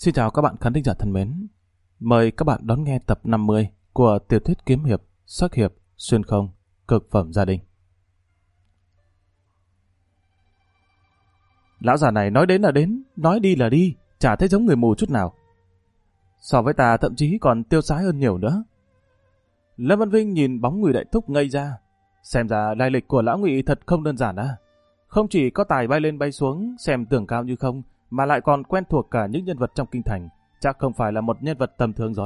Xin chào các bạn khán thính giả thân mến. Mời các bạn đón nghe tập 50 của tiểu thuyết kiếm hiệp, sắc hiệp, xuyên không, cực phẩm gia đình. Lão già này nói đến là đến, nói đi là đi, chả thấy giống người mù chút nào. So với ta thậm chí còn tiêu sái hơn nhiều nữa. Lâm Văn Vinh nhìn bóng Ngụy Đại Thúc ngây ra. Xem ra lai lịch của lão Ngụy thật không đơn giản à. Không chỉ có tài bay lên bay xuống, xem tường cao như không, mà lại còn quen thuộc cả những nhân vật trong kinh thành, chắc không phải là một nhân vật tầm thường rồi.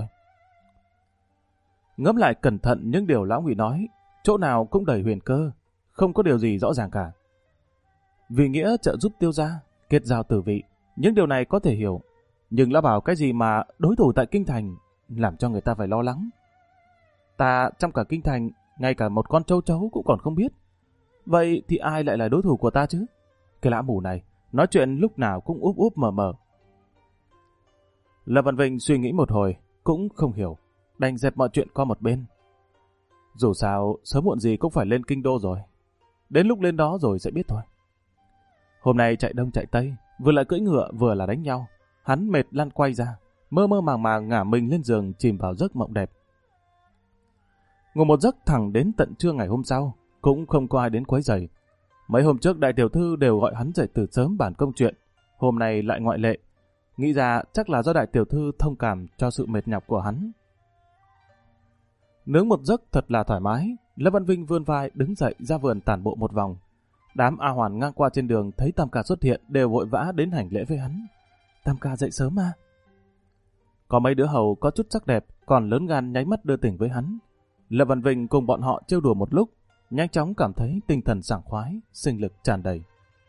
Ngẫm lại cẩn thận những điều lão Ngụy nói, chỗ nào cũng đầy huyền cơ, không có điều gì rõ ràng cả. Vì nghĩa trợ giúp Tiêu gia, kết giao tử vị, những điều này có thể hiểu, nhưng lão bảo cái gì mà đối thủ tại kinh thành, làm cho người ta phải lo lắng. Ta trong cả kinh thành, ngay cả một con trâu chấu cũng còn không biết. Vậy thì ai lại là đối thủ của ta chứ? Cái lã mù này, nói chuyện lúc nào cũng úp úp mờ mờ. Lâm Văn Vinh suy nghĩ một hồi, cũng không hiểu, đành dẹp mọi chuyện qua một bên. Dù sao, sớm muộn gì cũng phải lên kinh đô rồi. Đến lúc lên đó rồi sẽ biết thôi. Hôm nay chạy đông chạy tây, vừa là cưỡi ngựa vừa là đánh nhau. Hắn mệt lăn quay ra, mơ mơ màng màng ngả mình lên giường chìm vào giấc mộng đẹp. Ngủ một giấc thẳng đến tận trưa ngày hôm sau, cũng không có ai đến quấy rầy. Mấy hôm trước đại tiểu thư đều gọi hắn dậy từ sớm bàn công chuyện, hôm nay lại ngoại lệ. Nghĩ ra chắc là do đại tiểu thư thông cảm cho sự mệt nhọc của hắn. Nướng một giấc thật là thoải mái, Lâm Văn Vinh vươn vai đứng dậy ra vườn tản bộ một vòng. Đám A Hoàn ngang qua trên đường thấy Tam Ca xuất hiện đều vội vã đến hành lễ với hắn. Tam Ca dậy sớm à? Có mấy đứa hầu có chút sắc đẹp, còn lớn gan nháy mắt đưa tình với hắn. Lâm Văn Vinh cùng bọn họ trêu đùa một lúc, nhanh chóng cảm thấy tinh thần sảng khoái, sinh lực tràn đầy.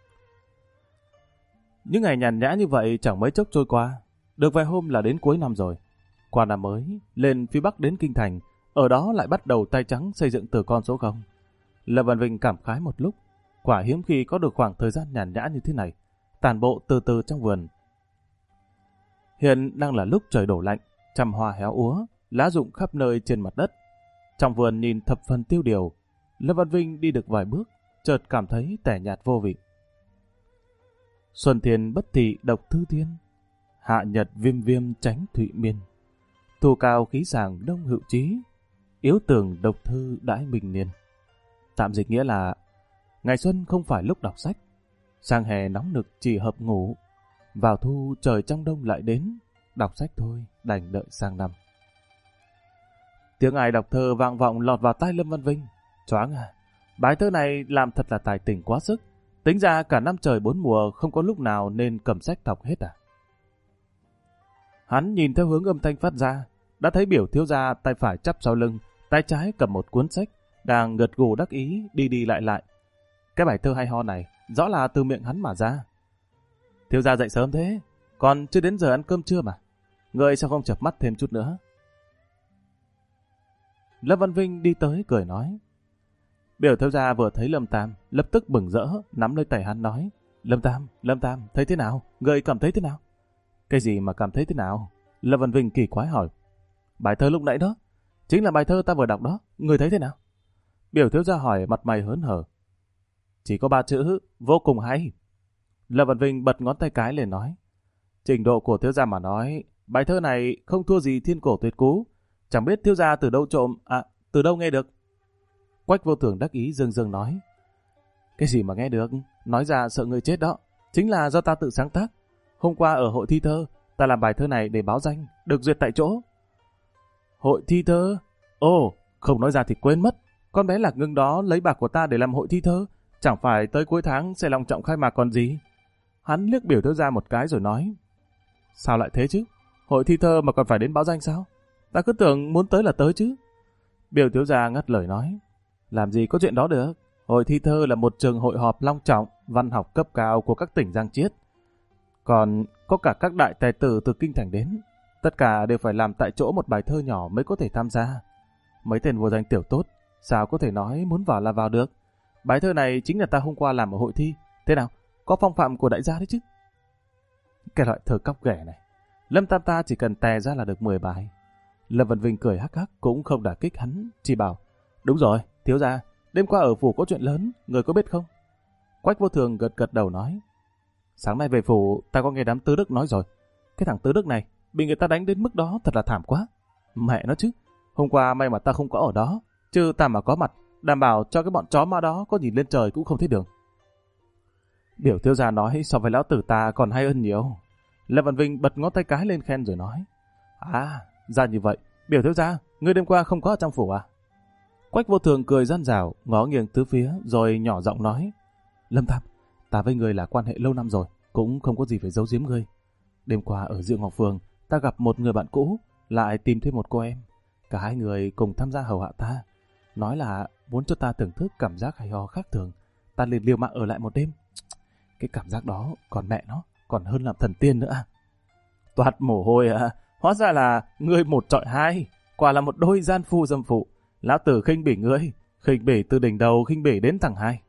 Những ngày nhàn nhã như vậy chẳng mấy chốc trôi qua, được vài hôm là đến cuối năm rồi. Qua năm mới, lên phía Bắc đến Kinh Thành, ở đó lại bắt đầu tay trắng xây dựng từ con số 0. Lâm Văn Vinh cảm khái một lúc, quả hiếm khi có được khoảng thời gian nhàn nhã như thế này, tản bộ từ từ trong vườn. Hiện đang là lúc trời đổ lạnh, trăm hoa héo úa, lá rụng khắp nơi trên mặt đất. Trong vườn nhìn thập phần tiêu điều, Lâm Văn Vinh đi được vài bước, chợt cảm thấy tẻ nhạt vô vị. Xuân thiên bất thị độc thư thiên, hạ nhật viêm viêm tránh thụy miên. Thu cao khí sàng đông hữu trí, yếu tường độc thư đãi bình niên. Tạm dịch nghĩa là, ngày xuân không phải lúc đọc sách, sang hè nóng nực chỉ hợp ngủ, vào thu trời trong đông lại đến, đọc sách thôi đành đợi sang năm. Tiếng ai đọc thơ vang vọng lọt vào tai Lâm Văn Vinh. Choáng à, bài thơ này làm thật là tài tình quá sức. Tính ra cả năm trời bốn mùa không có lúc nào nên cầm sách đọc hết à. Hắn nhìn theo hướng âm thanh phát ra, đã thấy biểu thiếu gia tay phải chắp sau lưng, tay trái cầm một cuốn sách, đang gật gù đắc ý đi đi lại lại. Cái bài thơ hay ho này rõ là từ miệng hắn mà ra. Thiếu gia dậy sớm thế, còn chưa đến giờ ăn cơm trưa mà. Ngươi sao không chợp mắt thêm chút nữa? Lâm Văn Vinh đi tới cười nói. Biểu thiếu gia vừa thấy Lâm Tam, lập tức bừng rỡ, nắm lấy tay hắn nói. Lâm Tam, thấy thế nào? Ngươi cảm thấy thế nào? Cái gì mà cảm thấy thế nào? Lâm Văn Vinh kỳ quái hỏi. Bài thơ lúc nãy đó, chính là bài thơ ta vừa đọc đó, ngươi thấy thế nào? Biểu thiếu gia hỏi mặt mày hớn hở. Chỉ có 3 chữ, vô cùng hay. Lâm Văn Vinh bật ngón tay cái lên nói. Trình độ của thiếu gia mà nói, bài thơ này không thua gì thiên cổ tuyệt cú. Chẳng biết thiếu gia từ đâu trộm, từ đâu nghe được. Quách Vô Thường đắc ý dương dương nói. Cái gì mà nghe được, nói ra sợ người chết đó. Chính là do ta tự sáng tác. Hôm qua ở hội thi thơ, ta làm bài thơ này để báo danh, được duyệt tại chỗ. Hội thi thơ? Ồ, không nói ra thì quên mất. Con bé Lạc Ngưng đó lấy bạc của ta để làm hội thi thơ. Chẳng phải tới cuối tháng sẽ long trọng khai mạc còn gì. Hắn liếc biểu thiếu gia một cái rồi nói. Sao lại thế chứ? Hội thi thơ mà còn phải đến báo danh sao? Ta cứ tưởng muốn tới là tới chứ. Biểu thiếu gia ngắt lời nói. Làm gì có chuyện đó được. Hội thi thơ là một trường hội họp long trọng, văn học cấp cao của các tỉnh Giang Chiết. Còn có cả các đại tài tử từ kinh thành đến. Tất cả đều phải làm tại chỗ một bài thơ nhỏ mới có thể tham gia. Mấy tên vô danh tiểu tốt, sao có thể nói muốn vào là vào được. Bài thơ này chính là ta hôm qua làm ở hội thi. Thế nào? Có phong phạm của đại gia đấy chứ. Cái loại thơ cóc ghẻ này, Lâm Tam ta chỉ cần tè ra là được 10 bài. Lâm Văn Vinh cười hắc hắc cũng không đả kích hắn, chỉ bảo. Đúng rồi, thiếu gia, đêm qua ở phủ có chuyện lớn, người có biết không? Quách Vô Thường gật gật đầu nói. Sáng nay về phủ, ta có nghe đám tư đức nói rồi. cái thằng Tứ Đức này, bị người ta đánh đến mức đó thật là thảm quá. Mẹ nó chứ, hôm qua may mà ta không có ở đó, chứ ta mà có mặt, đảm bảo cho cái bọn chó ma đó có nhìn lên trời cũng không thấy đường. Biểu thiếu gia nói so với lão tử ta còn hay hơn nhiều. Lâm Văn Vinh bật ngón tay cái lên khen rồi nói. À, ra như vậy, biểu thiếu gia, ngươi đêm qua không có ở trong phủ à? Quách Vô Thường cười răn rảo, ngó nghiêng tứ phía rồi nhỏ giọng nói. Lâm Tam, ta với ngươi là quan hệ lâu năm rồi, cũng không có gì phải giấu giếm ngươi. Đêm qua ở Diệu Ngọc Phường, ta gặp một người bạn cũ, lại tìm thêm một cô em. Cả hai người cùng tham gia hầu hạ ta. Nói là muốn cho ta thưởng thức cảm giác hay ho khác thường. Ta liền liều mạng ở lại một đêm. Cái cảm giác đó còn mẹ nó, còn hơn làm thần tiên nữa. Toát mồ hôi à, hóa ra là ngươi một trọi hai, quả là một đôi gian phu dâm phụ. Lão tử khinh bỉ ngươi, khinh bỉ từ đỉnh đầu khinh bỉ đến thẳng hai.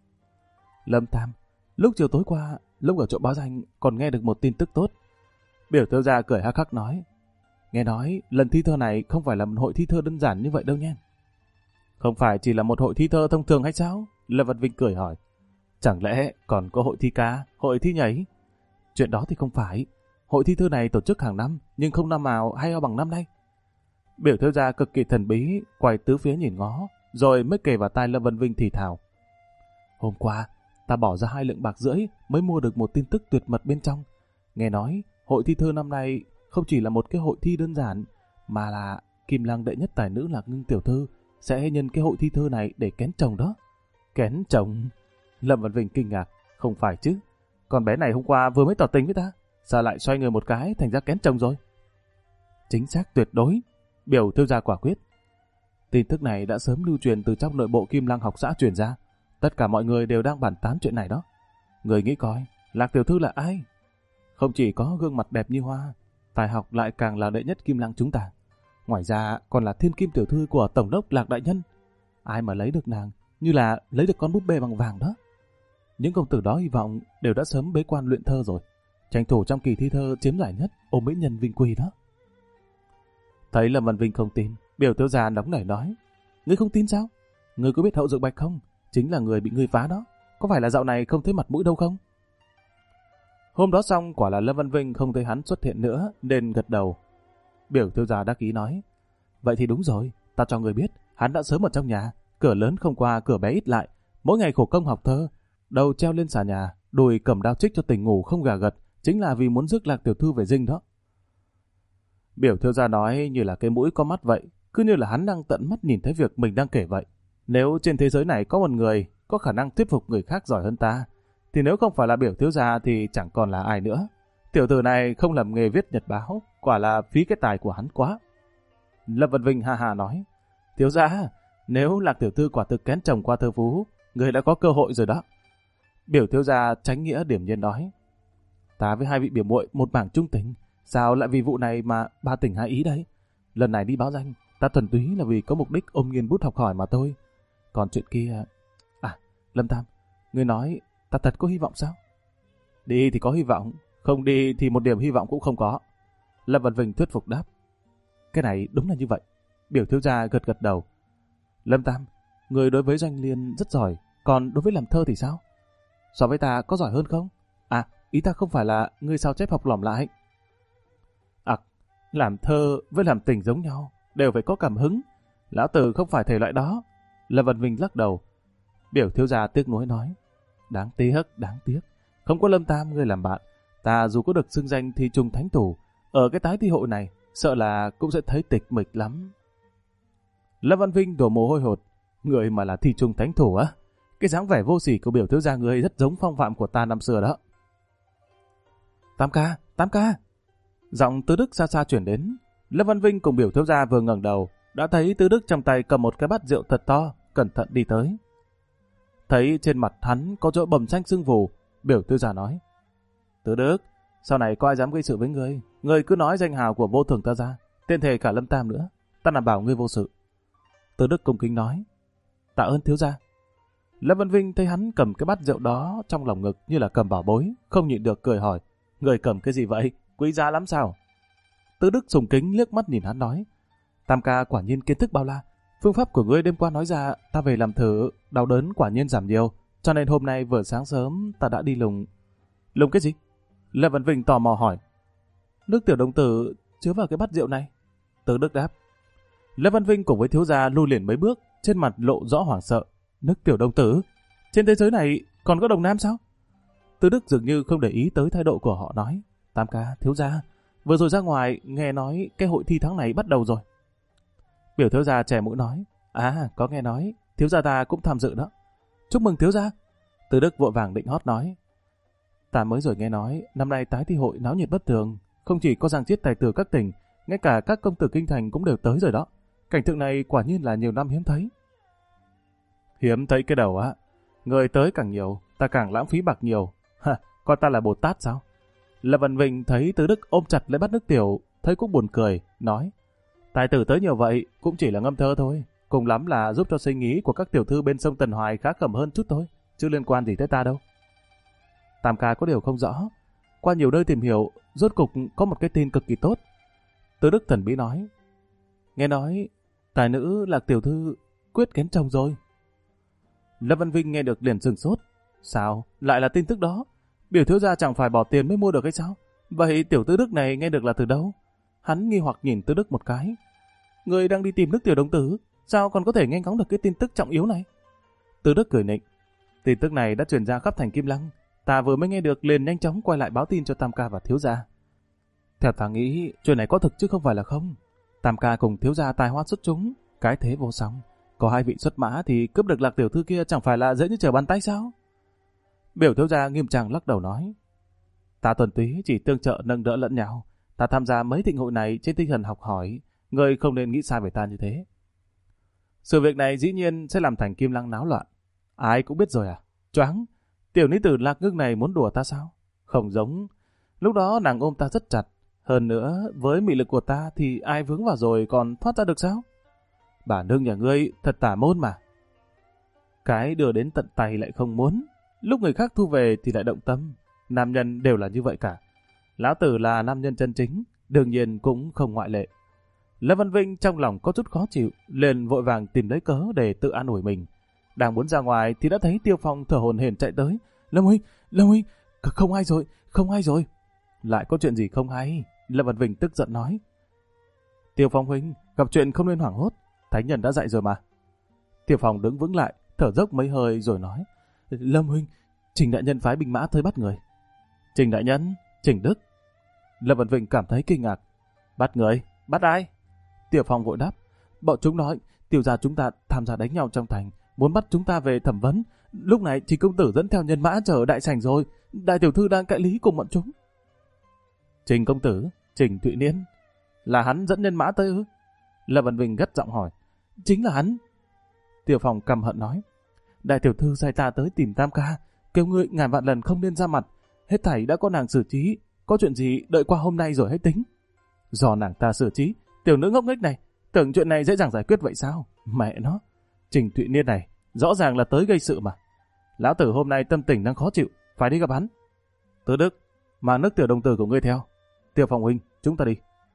Lâm Tam, lúc chiều tối qua, lúc ở chỗ báo danh còn nghe được một tin tức tốt. Biểu thiếu gia cười hắc hắc nói. Nghe nói lần thi thơ này không phải là một hội thi thơ đơn giản như vậy đâu nha. Không phải chỉ là một hội thi thơ thông thường hay sao? Lâm Văn Vinh cười hỏi. Chẳng lẽ còn có hội thi ca, hội thi nhảy? Chuyện đó thì không phải. Hội thi thơ này tổ chức hàng năm, nhưng không năm nào hay ho bằng năm nay. Biểu thiếu gia cực kỳ thần bí, quay tứ phía nhìn ngó, rồi mới kề vào tai Lâm Văn Vinh thì thào. Hôm qua, ta bỏ ra 2 lượng bạc rưỡi mới mua được một tin tức tuyệt mật bên trong. Nghe nói, hội thi thơ năm nay không chỉ là một cái hội thi đơn giản, mà là Kim Lăng đệ nhất tài nữ Lạc Ngưng tiểu thư sẽ nhân cái hội thi thơ này để kén chồng đó. Kén chồng? Lâm Văn Vinh kinh ngạc. Không phải chứ, con bé này hôm qua vừa mới tỏ tình với ta, sao lại xoay người một cái thành ra kén chồng rồi? Chính xác tuyệt đối, Biểu thiếu gia quả quyết. Tin tức này đã sớm lưu truyền từ trong nội bộ Kim Lăng học xã truyền ra. Tất cả mọi người đều đang bàn tán chuyện này đó. Người nghĩ coi, Lạc tiểu thư là ai? Không chỉ có gương mặt đẹp như hoa, tài học lại càng là đệ nhất Kim Lăng chúng ta. Ngoài ra còn là thiên kim tiểu thư của tổng đốc Lạc đại nhân. Ai mà lấy được nàng như là lấy được con búp bê bằng vàng đó. Những công tử đó hy vọng đều đã sớm bế quan luyện thơ rồi, tranh thủ trong kỳ thi thơ chiếm giải nhất, ôm mỹ nhân vinh quy đó. Thấy Lâm Văn Vinh không tin, Biểu thiếu gia nóng nảy nói. Ngươi không tin sao? Ngươi có biết Hậu Dược Bạch không? Chính là người bị ngươi phá đó. Có phải là dạo này không thấy mặt mũi đâu không? Hôm đó xong, quả là Lâm Văn Vinh không thấy hắn xuất hiện nữa, nên gật đầu. Biểu thiếu gia đắc ý nói. Vậy thì đúng rồi, ta cho người biết, hắn đã sớm ở trong nhà, cửa lớn không qua, cửa bé ít lại. Mỗi ngày khổ công học thơ, đầu treo lên xà nhà, đùi cầm đao trích cho tỉnh ngủ không gà gật, chính là vì muốn rước Lạc tiểu thư về dinh đó. Biểu thiếu gia nói như là cái mũi có mắt vậy, cứ như là hắn đang tận mắt nhìn thấy việc mình đang kể vậy. Nếu trên thế giới này có một người có khả năng thuyết phục người khác giỏi hơn ta, thì nếu không phải là Biểu thiếu gia thì chẳng còn là ai nữa. Tiểu tử này không làm nghề viết nhật báo, quả là phí cái tài của hắn quá. Lâm Văn Vinh ha ha nói. Thiếu gia, nếu Lạc tiểu thư quả thực kén chồng qua thơ phú, người đã có cơ hội rồi đó. Biểu thiếu gia tránh nghĩa điểm nhiên nói. Ta với hai vị biểu muội một mảng chung tình, sao lại vì vụ này mà ba tình hai ý đấy? Lần này đi báo danh, ta thuần túy là vì có mục đích ôm nghiên bút học hỏi mà thôi. Còn chuyện kia... À, Lâm Tam, ngươi nói ta thật có hy vọng sao? Đi thì có hy vọng, không đi thì một điểm hy vọng cũng không có. Lâm Văn Vinh thuyết phục đáp. Cái này đúng là như vậy. Biểu thiếu gia gật gật đầu. Lâm Tam, người đối với doanh liên rất giỏi, còn đối với làm thơ thì sao? So với ta có giỏi hơn không? À, ý ta không phải là ngươi sao chép học lỏm lại. À, làm thơ với làm tình giống nhau, đều phải có cảm hứng. Lão tử không phải thể loại đó. Lâm Văn Vinh lắc đầu. Biểu thiếu gia tiếc nuối nói. Đáng tiếc. Không có Lâm Tam ngươi làm bạn, ta dù có được xưng danh thi trung thánh thủ, ở cái tái thi hội này, sợ là cũng sẽ thấy tịch mịch lắm. Lâm Văn Vinh đổ mồ hôi hột. Người mà là thi trung thánh thủ á? Cái dáng vẻ vô sỉ của biểu thiếu gia người rất giống phong phạm của ta năm xưa đó. Tam ca. Giọng Tư Đức xa xa chuyển đến. Lâm Văn Vinh cùng biểu thiếu gia vừa ngẩng đầu, đã thấy Tư Đức trong tay cầm một cái bát rượu thật to, cẩn thận đi tới. Thấy trên mặt hắn có chỗ bầm xanh sưng vù, biểu thiếu gia nói. Tư Đức, sau này có ai dám gây sự với ngươi, ngươi cứ nói danh hào của Vô Thường ta ra, tên thề cả Lâm Tam nữa, ta đảm bảo ngươi vô sự. Tư Đức cung kính nói. Tạ ơn thiếu gia. Lâm Văn Vinh thấy hắn cầm cái bát rượu đó trong lòng ngực như là cầm bảo bối, không nhịn được cười hỏi. Người cầm cái gì vậy? Quý giá lắm sao? Tư Đức sùng kính liếc mắt nhìn hắn nói. Tam ca quả nhiên kiến thức bao la. Phương pháp của ngươi đêm qua nói ra, ta về làm thử, đau đớn quả nhiên giảm nhiều. Cho nên hôm nay vừa sáng sớm ta đã đi lùng. Lùng cái gì? Lâm Văn Vinh tò mò hỏi. nước tiểu đồng tử chứa vào cái bát rượu này? Từ Đức đáp. Lâm Văn Vinh cùng với thiếu gia lui liền mấy bước, trên mặt lộ rõ hoảng sợ. Nước tiểu đồng tử? Trên thế giới này còn có đồng nam sao? Từ Đức dường như không để ý tới thái độ của họ, nói. Tam ca, thiếu gia, vừa rồi ra ngoài nghe nói cái hội thi tháng này bắt đầu rồi. Biểu thiếu gia chè mũi nói. À, có nghe nói, thiếu gia ta cũng tham dự đó. Chúc mừng thiếu gia. Từ Đức vội vàng định hót nói. Ta mới rồi nghe nói, năm nay tái thi hội náo nhiệt bất thường, không chỉ có giang chiết tài tử các tỉnh, ngay cả các công tử kinh thành cũng đều tới rồi đó. Cảnh tượng này quả nhiên là nhiều năm hiếm thấy. Hiếm thấy cái đầu á, người tới càng nhiều, ta càng lãng phí bạc nhiều. Ha, coi ta là Bồ Tát sao? Lâm Văn Vinh thấy Từ Đức ôm chặt lấy bát nước tiểu, thấy cũng buồn cười, nói. Tài tử tới nhiều vậy, cũng chỉ là ngâm thơ thôi. Cùng lắm là giúp cho suy nghĩ của các tiểu thư bên sông Tần Hoài khá khẩm hơn chút thôi, chứ liên quan gì tới ta đâu. Tam ca có điều không rõ. Qua nhiều nơi tìm hiểu, rốt cục có một cái tin cực kỳ tốt. Từ Đức thần bí nói. Nghe nói, tài nữ Lạc tiểu thư quyết kén chồng rồi. Lâm Văn Vinh nghe được liền sửng sốt. Sao? Lại là tin tức đó? Biểu thiếu gia chẳng phải bỏ tiền mới mua được hay sao? Vậy tiểu Từ Đức này nghe được là từ đâu? Hắn nghi hoặc nhìn Từ Đức một cái. Người đang đi tìm nước tiểu đồng tử, sao còn có thể nghe ngóng được cái tin tức trọng yếu này? Từ Đức cười nịnh. Tin tức này đã truyền ra khắp thành Kim Lăng. Ta vừa mới nghe được liền nhanh chóng quay lại báo tin cho Tam ca và thiếu gia. Theo ta nghĩ, chuyện này có thực chứ không phải là không. Tam ca cùng thiếu gia tài hoa xuất chúng, cái thế vô song. Có hai vị xuất mã thì cướp được Lạc tiểu thư kia chẳng phải là dễ như trở bàn tay sao? Biểu thiếu gia nghiêm trang lắc đầu nói. Ta tuần túy chỉ tương trợ nâng đỡ lẫn nhau. Ta tham gia mấy thịnh hội này trên tinh thần học hỏi. Người không nên nghĩ sai về ta như thế. Sự việc này dĩ nhiên sẽ làm thành Kim Lăng náo loạn. Ai cũng biết rồi à? Choáng. Tiểu nữ tử Lạc Ngưng này muốn đùa ta sao? Không giống. Lúc đó nàng ôm ta rất chặt. Hơn nữa, với mị lực của ta thì ai vướng vào rồi còn thoát ra được sao? Bà nương nhà ngươi thật tả môn mà. Cái đưa đến tận tay lại không muốn. Lúc người khác thu về thì lại động tâm. Nam nhân đều là như vậy cả. Lão tử là nam nhân chân chính, đương nhiên cũng không ngoại lệ. Lâm Văn Vinh trong lòng có chút khó chịu, liền vội vàng tìm lấy cớ để tự an ủi mình. Đang muốn ra ngoài thì đã thấy Tiêu Phong thở hổn hển chạy tới. Lâm Huynh, không hay rồi. Lại có chuyện gì không hay? Lâm Văn Vinh tức giận nói. Tiêu Phong huynh, gặp chuyện không nên hoảng hốt. Thánh nhân đã dạy rồi mà. Tiêu Phong đứng vững lại, thở dốc mấy hơi rồi nói. Lâm huynh, Trình đại nhân phái binh mã tới bắt người. Trình đại nhân? Trình Đức? Lâm Văn Vinh cảm thấy kinh ngạc. Bắt người? Bắt ai? Tiêu Phong vội đáp. Bọn chúng nói, Tiêu gia chúng ta tham gia đánh nhau trong thành, muốn bắt chúng ta về thẩm vấn. Lúc này Trình công tử dẫn theo nhân mã chờ ở đại sảnh rồi. Đại tiểu thư đang cãi lý cùng bọn chúng. Trình công tử? Trình Thụy Niên? Là hắn dẫn nhân mã tới ư? Lâm Văn Vinh gắt giọng hỏi. Chính là hắn. Tiêu Phong căm hận nói. Đại tiểu thư sai ta tới tìm Tam ca, kêu ngươi ngàn vạn lần không nên ra mặt. Hết thảy đã có nàng xử trí, có chuyện gì đợi qua hôm nay rồi hãy tính. Do nàng ta xử trí, tiểu nữ ngốc nghếch này, tưởng chuyện này dễ dàng giải quyết vậy sao? Mẹ nó, Trình Thụy Niên này, rõ ràng là tới gây sự mà. Lão tử hôm nay tâm tình đang khó chịu, phải đi gặp hắn. Từ Đức, mang nước tiểu đồng tử của ngươi theo. Tiêu Phong huynh, chúng ta đi.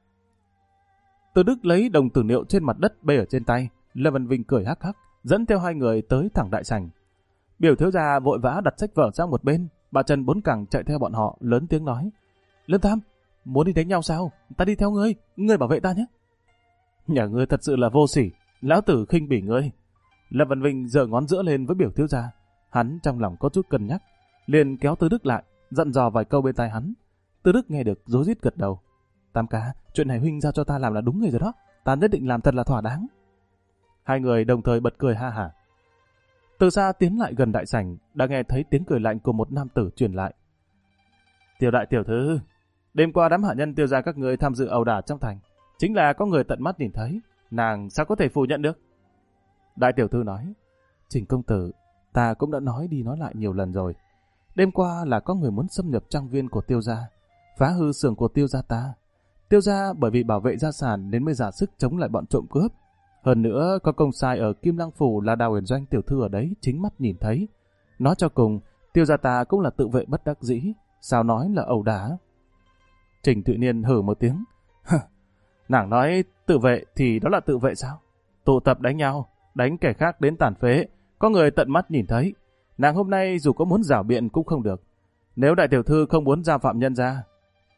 Từ Đức lấy đồng tử niệu trên mặt đất bê ở trên tay. Lâm Văn Vinh cười hắc hắc, dẫn theo hai người tới thẳng đại sảnh. Biểu thiếu gia vội vã đặt sách vở sang một bên. Bà Trần Bốn Cẳng chạy theo bọn họ, lớn tiếng nói. Lâm Tam, muốn đi đánh nhau sao? Ta đi theo ngươi, ngươi bảo vệ ta nhé. Nhà ngươi thật sự là vô sỉ, lão tử khinh bỉ ngươi. Lâm Văn Vinh giơ ngón giữa lên với biểu thiếu gia. Hắn trong lòng có chút cân nhắc, liền kéo Từ Đức lại, dặn dò vài câu bên tai hắn. Từ Đức nghe được rối rít gật đầu. Tam ca, chuyện này huynh giao cho ta làm là đúng người rồi đó, ta nhất định làm thật là thỏa đáng. Hai người đồng thời bật cười ha hả. Từ xa tiến lại gần đại sảnh, đã nghe thấy tiếng cười lạnh của một nam tử truyền lại. Tiêu đại tiểu thư, đêm qua đám hạ nhân Tiêu gia các người tham dự ẩu đả trong thành, chính là có người tận mắt nhìn thấy, nàng sao có thể phủ nhận được? Đại tiểu thư nói, Trình công tử, ta cũng đã nói đi nói lại nhiều lần rồi. Đêm qua là có người muốn xâm nhập trang viên của Tiêu gia, phá hư xưởng của Tiêu gia ta. Tiêu gia bởi vì bảo vệ gia sản nên mới giả sức chống lại bọn trộm cướp. Hơn nữa có công sai ở Kim Lăng Phủ là Đào Huyền Doanh tiểu thư ở đấy chính mắt nhìn thấy. Nói cho cùng, Tiêu gia ta cũng là tự vệ bất đắc dĩ, sao nói là ẩu đả. Trình Thụy Niên hừ một tiếng. Nàng nói tự vệ thì đó là tự vệ sao? Tụ tập đánh nhau, đánh kẻ khác đến tàn phế, có người tận mắt nhìn thấy. Nàng hôm nay dù có muốn rảo biện cũng không được. Nếu đại tiểu thư không muốn giao phạm nhân ra,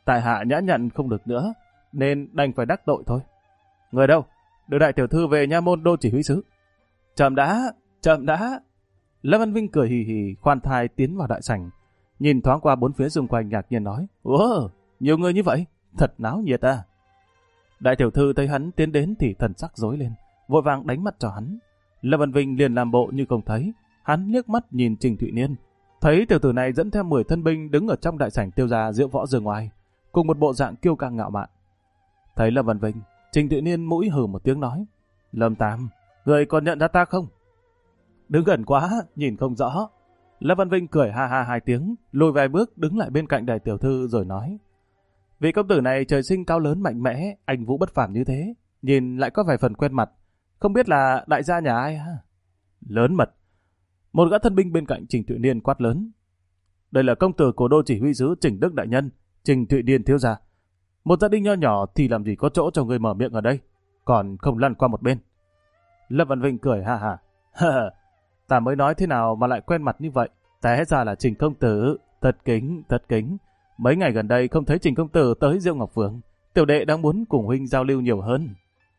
tại hạ nhã nhặn không được nữa, nên đành phải đắc tội thôi. Người đâu? Đưa đại tiểu thư về nha môn đô chỉ huy sứ. Chậm đã, chậm đã. Lâm Văn Vinh cười hì hì, khoan thai tiến vào đại sảnh, nhìn thoáng qua bốn phía xung quanh ngạc nhiên nói, ủa, nhiều người như vậy, thật náo nhiệt à. Đại tiểu thư thấy hắn tiến đến thì thần sắc rối lên, vội vàng đánh mắt cho hắn. Lâm Văn Vinh liền làm bộ như không thấy, hắn liếc mắt nhìn Trình Thụy Niên, thấy tiểu tử này dẫn theo 10 thân binh đứng ở trong đại sảnh Tiêu gia diễu võ dương ngoài, cùng một bộ dạng kiêu căng ngạo mạn. Thấy Lâm Văn Vinh, Trình Thụy Niên mũi hừ một tiếng nói, Lâm Tam, người còn nhận ra ta không? Đứng gần quá, nhìn không rõ. Lâm Văn Vinh cười ha ha 2 tiếng, lùi vài bước đứng lại bên cạnh đại tiểu thư rồi nói, vị công tử này trời sinh cao lớn mạnh mẽ, anh vũ bất phàm như thế, nhìn lại có vài phần quen mặt, không biết là đại gia nhà ai ha? Lớn mật. Một gã thân binh bên cạnh Trình Thụy Niên quát lớn, đây là công tử của đô chỉ huy sứ Trình Đức đại nhân, Trình Thụy Niên thiếu gia. Một gia đình nho nhỏ thì làm gì có chỗ cho người mở miệng ở đây, còn không lăn qua một bên. Lâm Văn Vinh cười ha ha, ta mới nói thế nào mà lại quen mặt như vậy, té ra là Trình công tử, thật kính, thật kính. Mấy ngày gần đây không thấy Trình công tử tới Diệu Ngọc Phường, tiểu đệ đang muốn cùng huynh giao lưu nhiều hơn.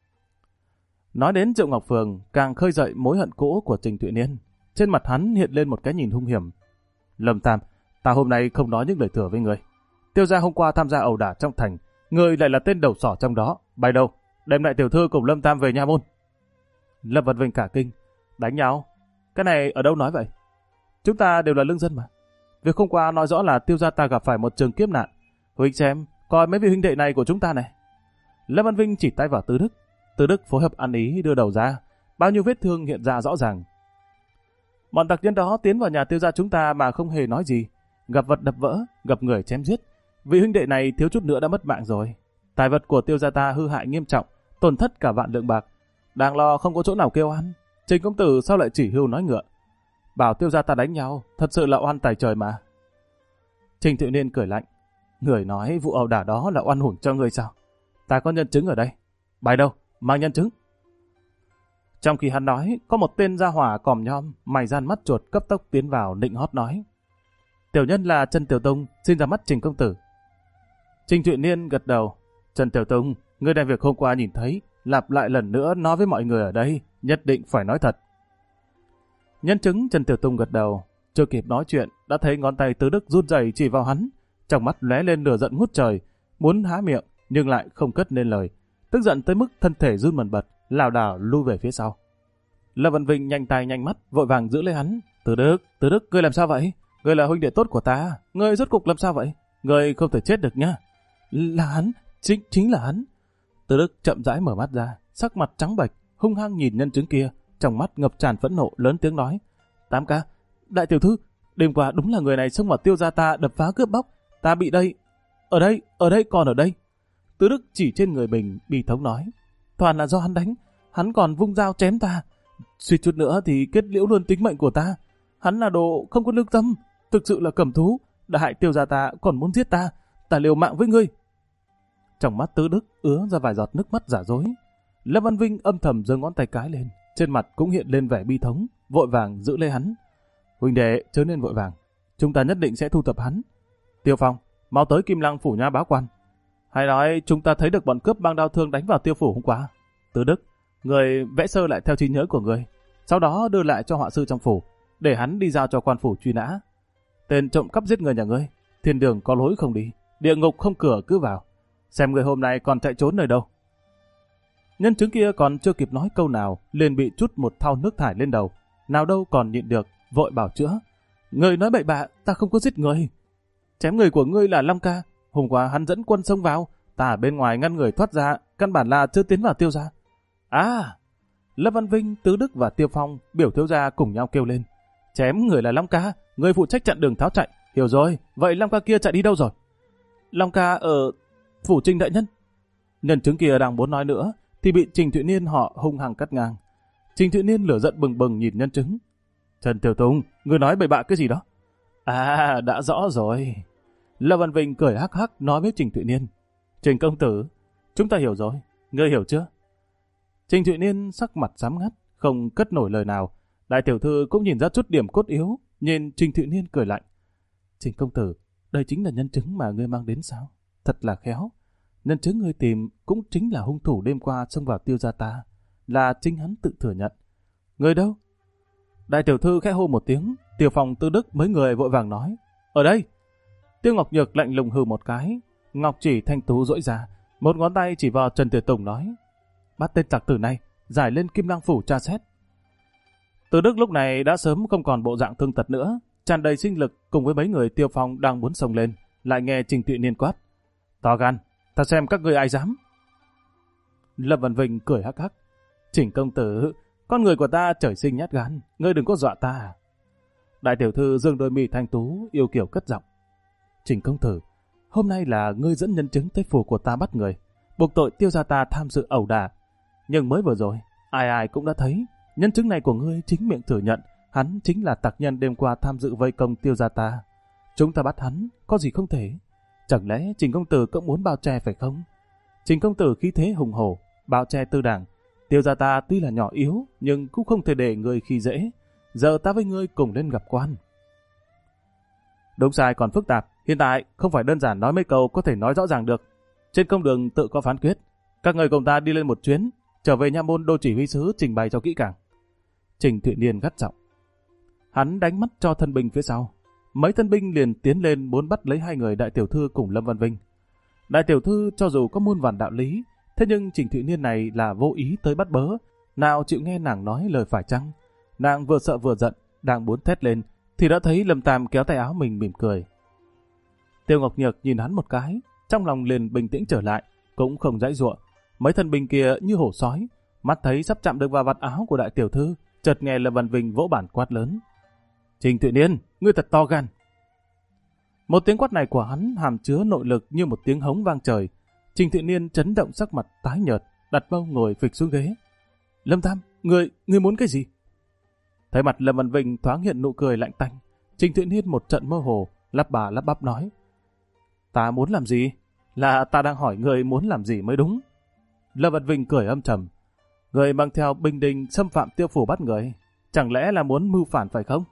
Nói đến Diệu Ngọc Phường, càng khơi dậy mối hận cũ của Trình Thụy Niên. Trên mặt hắn hiện lên một cái nhìn hung hiểm. Lâm Tam, ta hôm nay không nói những lời thừa với người. Tiêu gia hôm qua tham gia ẩu đả trong thành, người lại là tên đầu sỏ trong đó. Bay đâu, đem lại tiểu thư cùng Lâm Tam về nha môn. Lâm Văn Vinh cả kinh, đánh nhau? Cái này ở đâu nói vậy? Chúng ta đều là lương dân mà. Việc hôm qua nói rõ là Tiêu gia ta gặp phải một trường kiếp nạn. Huynh xem, coi mấy vị huynh đệ này của chúng ta này. Lâm Văn Vinh chỉ tay vào Tư Đức. Tư Đức phối hợp ăn ý đưa đầu ra, bao nhiêu vết thương hiện ra rõ ràng. Bọn tặc nhân đó tiến vào nhà Tiêu gia chúng ta mà không hề nói gì, gặp vật đập vỡ, gặp người chém giết. Vị huynh đệ này thiếu chút nữa đã mất mạng rồi. Tài vật của Tiêu gia ta hư hại nghiêm trọng, tổn thất cả vạn lượng bạc. Đang lo không có chỗ nào kêu ăn. Trình công tử sao lại chỉ hưu nói ngựa? Bảo Tiêu gia ta đánh nhau, thật sự là oan tài trời mà. Trình Thụy Niên cười lạnh, người nói vụ ẩu đả đó là oan uổng cho người sao? Ta có nhân chứng ở đây. Bài đâu, mang nhân chứng. Trong khi hắn nói, có một tên gia hỏa còm nhom, mày gian mắt chuột cấp tốc tiến vào nịnh hót nói, tiểu nhân là Trần Tiểu Tông, xin ra mắt Trình công tử. Trình Thụy Niên gật đầu, Trần Tiểu Tông, người đại việc hôm qua nhìn thấy, lặp lại lần nữa nói với mọi người ở đây, nhất định phải nói thật. Nhân chứng Trần Tiểu Tông gật đầu, chưa kịp nói chuyện, đã thấy ngón tay Tứ Đức run rẩy chỉ vào hắn, trong mắt lóe lên lửa giận ngút trời, muốn há miệng nhưng lại không cất nên lời, tức giận tới mức thân thể run bần bật, lảo đảo lui về phía sau. Lâm Văn Vinh nhanh tay nhanh mắt, vội vàng giữ lấy hắn. Tứ Đức, ngươi làm sao vậy? Ngươi là huynh đệ tốt của ta, ngươi rốt cục làm sao vậy? Ngươi không thể chết được nhá. Là hắn, chính là hắn. Tứ Đức chậm rãi mở mắt ra, sắc mặt trắng bệch, hung hăng nhìn nhân chứng kia, trong mắt ngập tràn phẫn nộ, lớn tiếng nói, Tám ca, đại tiểu thư, đêm qua đúng là người này xông vào Tiêu gia ta đập phá cướp bóc, ta bị đây, ở đây còn ở đây. Tứ Đức chỉ trên người mình, bi thống nói, toàn là do hắn đánh, hắn còn vung dao chém ta, suýt chút nữa thì kết liễu luôn tính mệnh của ta. Hắn là đồ không có lương tâm, thực sự là cầm thú, đã hại Tiêu gia ta còn muốn giết ta, ta liều mạng với ngươi. Trong mắt Tứ Đức ứa ra vài giọt nước mắt giả dối. Lâm Văn Vinh âm thầm giơ ngón tay cái lên, trên mặt cũng hiện lên vẻ bi thống, vội vàng giữ lấy hắn. Huynh đệ chớ nên vội vàng, chúng ta nhất định sẽ thu thập hắn. Tiêu Phong, mau tới Kim Lăng phủ nha báo quan. Hay nói chúng ta thấy được bọn cướp băng đao thương đánh vào Tiêu phủ hôm qua. Tứ Đức, người vẽ sơ lại theo trí nhớ của người, sau đó đưa lại cho họa sư trong phủ, để hắn đi giao cho quan phủ truy nã. Tên trộm cắp giết người nhà ngươi, thiên đường có lối không đi, địa ngục không cửa cứ vào. Xem người hôm nay còn chạy trốn nơi đâu. Nhân chứng kia còn chưa kịp nói câu nào, liền bị trút một thau nước thải lên đầu. Nào đâu còn nhịn được, vội bảo chữa. Người nói bậy bạ, ta không có giết người. Chém người của ngươi là Long ca. Hôm qua hắn dẫn quân xông vào, ta ở bên ngoài ngăn người thoát ra, căn bản là chưa tiến vào Tiêu gia. À! Lâm Văn Vinh, Tứ Đức và Tiêu Phong, biểu thiếu gia cùng nhau kêu lên. Chém người là Long ca, người phụ trách chặn đường tháo chạy. Hiểu rồi, vậy Long ca kia chạy đi đâu rồi? Long ca ở phủ Trình đại nhân. Nhân chứng kia đang muốn nói nữa, thì bị Trình Thụy Niên họ hung hăng cắt ngang. Trình Thụy Niên lửa giận bừng bừng nhìn nhân chứng. Trần Tiểu Tùng, người nói bậy bạ cái gì đó? À, đã rõ rồi. Lâm Văn Vinh cười hắc hắc nói với Trình Thụy Niên. Trình công tử, chúng ta hiểu rồi, ngươi hiểu chưa? Trình Thụy Niên sắc mặt sám ngắt, không cất nổi lời nào. Đại tiểu thư cũng nhìn ra chút điểm cốt yếu, nhìn Trình Thụy Niên cười lạnh. Trình công tử, đây chính là nhân chứng mà ngươi mang đến sao? thật là khéo. Nhân chứng ngươi tìm cũng chính là hung thủ đêm qua xông vào Tiêu gia ta, là chính hắn tự thừa nhận. Người đâu? Đại tiểu thư khẽ hô một tiếng, Tiêu Phong, Tư Đức mấy người vội vàng nói, ở đây. Tiêu Ngọc Nhược lạnh lùng hừ một cái, ngọc chỉ thanh tú duỗi ra, một ngón tay chỉ vào Trần Tiệt Tùng nói, bắt tên tặc tử này, giải lên Kim Lăng phủ tra xét. Tư Đức lúc này đã sớm không còn bộ dạng thương tật nữa, tràn đầy sinh lực cùng với mấy người Tiêu Phong đang muốn xông lên, lại nghe Trình Thụy Niên quát, to gan, ta xem các ngươi ai dám. Lâm Văn Vinh cười hắc hắc, Trình công tử, con người của ta trời sinh nhát gan, ngươi đừng có dọa ta. Đại tiểu thư dương đôi mi thanh tú yêu kiều cất giọng, Trình công tử, hôm nay là ngươi dẫn nhân chứng tới phủ của ta bắt người, buộc tội Tiêu gia ta tham dự ẩu đả. Nhưng mới vừa rồi, ai ai cũng đã thấy, nhân chứng này của ngươi chính miệng thừa nhận, hắn chính là tặc nhân đêm qua tham dự vây công Tiêu gia ta. Chúng ta bắt hắn, có gì không thể? Chẳng lẽ Trình công tử cũng muốn bao che phải không? Trình công tử khí thế hùng hổ, bao che tư đảng. Tiêu gia ta tuy là nhỏ yếu, nhưng cũng không thể để người khi dễ. Giờ ta với ngươi cùng lên gặp quan. Đúng sai còn phức tạp, hiện tại không phải đơn giản nói mấy câu có thể nói rõ ràng được. Trên công đường tự có phán quyết. Các người cùng ta đi lên một chuyến, trở về nha môn đô chỉ huy sứ trình bày cho kỹ càng. Trình Thụy Niên gắt giọng. Hắn đánh mắt cho thân binh phía sau. Mấy thân binh liền tiến lên muốn bắt lấy hai người đại tiểu thư cùng Lâm Văn Vinh. Đại tiểu thư cho dù có muôn vàn đạo lý, thế nhưng Trình Thụy Niên này là vô ý tới bắt bớ, nào chịu nghe nàng nói lời phải chăng. Nàng vừa sợ vừa giận, đang muốn thét lên, thì đã thấy Lâm Tam kéo tay áo mình mỉm cười. Tiêu Ngọc Nhược nhìn hắn một cái, trong lòng liền bình tĩnh trở lại, cũng không giãy giụa. Mấy thân binh kia như hổ sói, mắt thấy sắp chạm được vào vạt áo của đại tiểu thư, chợt nghe Lâm Văn Vinh vỗ bản quát lớn. Trình Thụy Niên, ngươi thật to gan. Một tiếng quát này của hắn hàm chứa nội lực như một tiếng hống vang trời. Trình Thụy Niên chấn động sắc mặt tái nhợt, đặt mông ngồi phịch xuống ghế. Lâm Tam, ngươi muốn cái gì? Thấy mặt Lâm Văn Vinh thoáng hiện nụ cười lạnh tanh, Trình Thụy Niên một trận mơ hồ, lắp bà lắp bắp nói. Ta muốn làm gì? Là ta đang hỏi ngươi muốn làm gì mới đúng. Lâm Văn Vinh cười âm trầm. Ngươi mang theo binh đình xâm phạm Tiêu phủ bắt người, chẳng lẽ là muốn mưu phản phải không?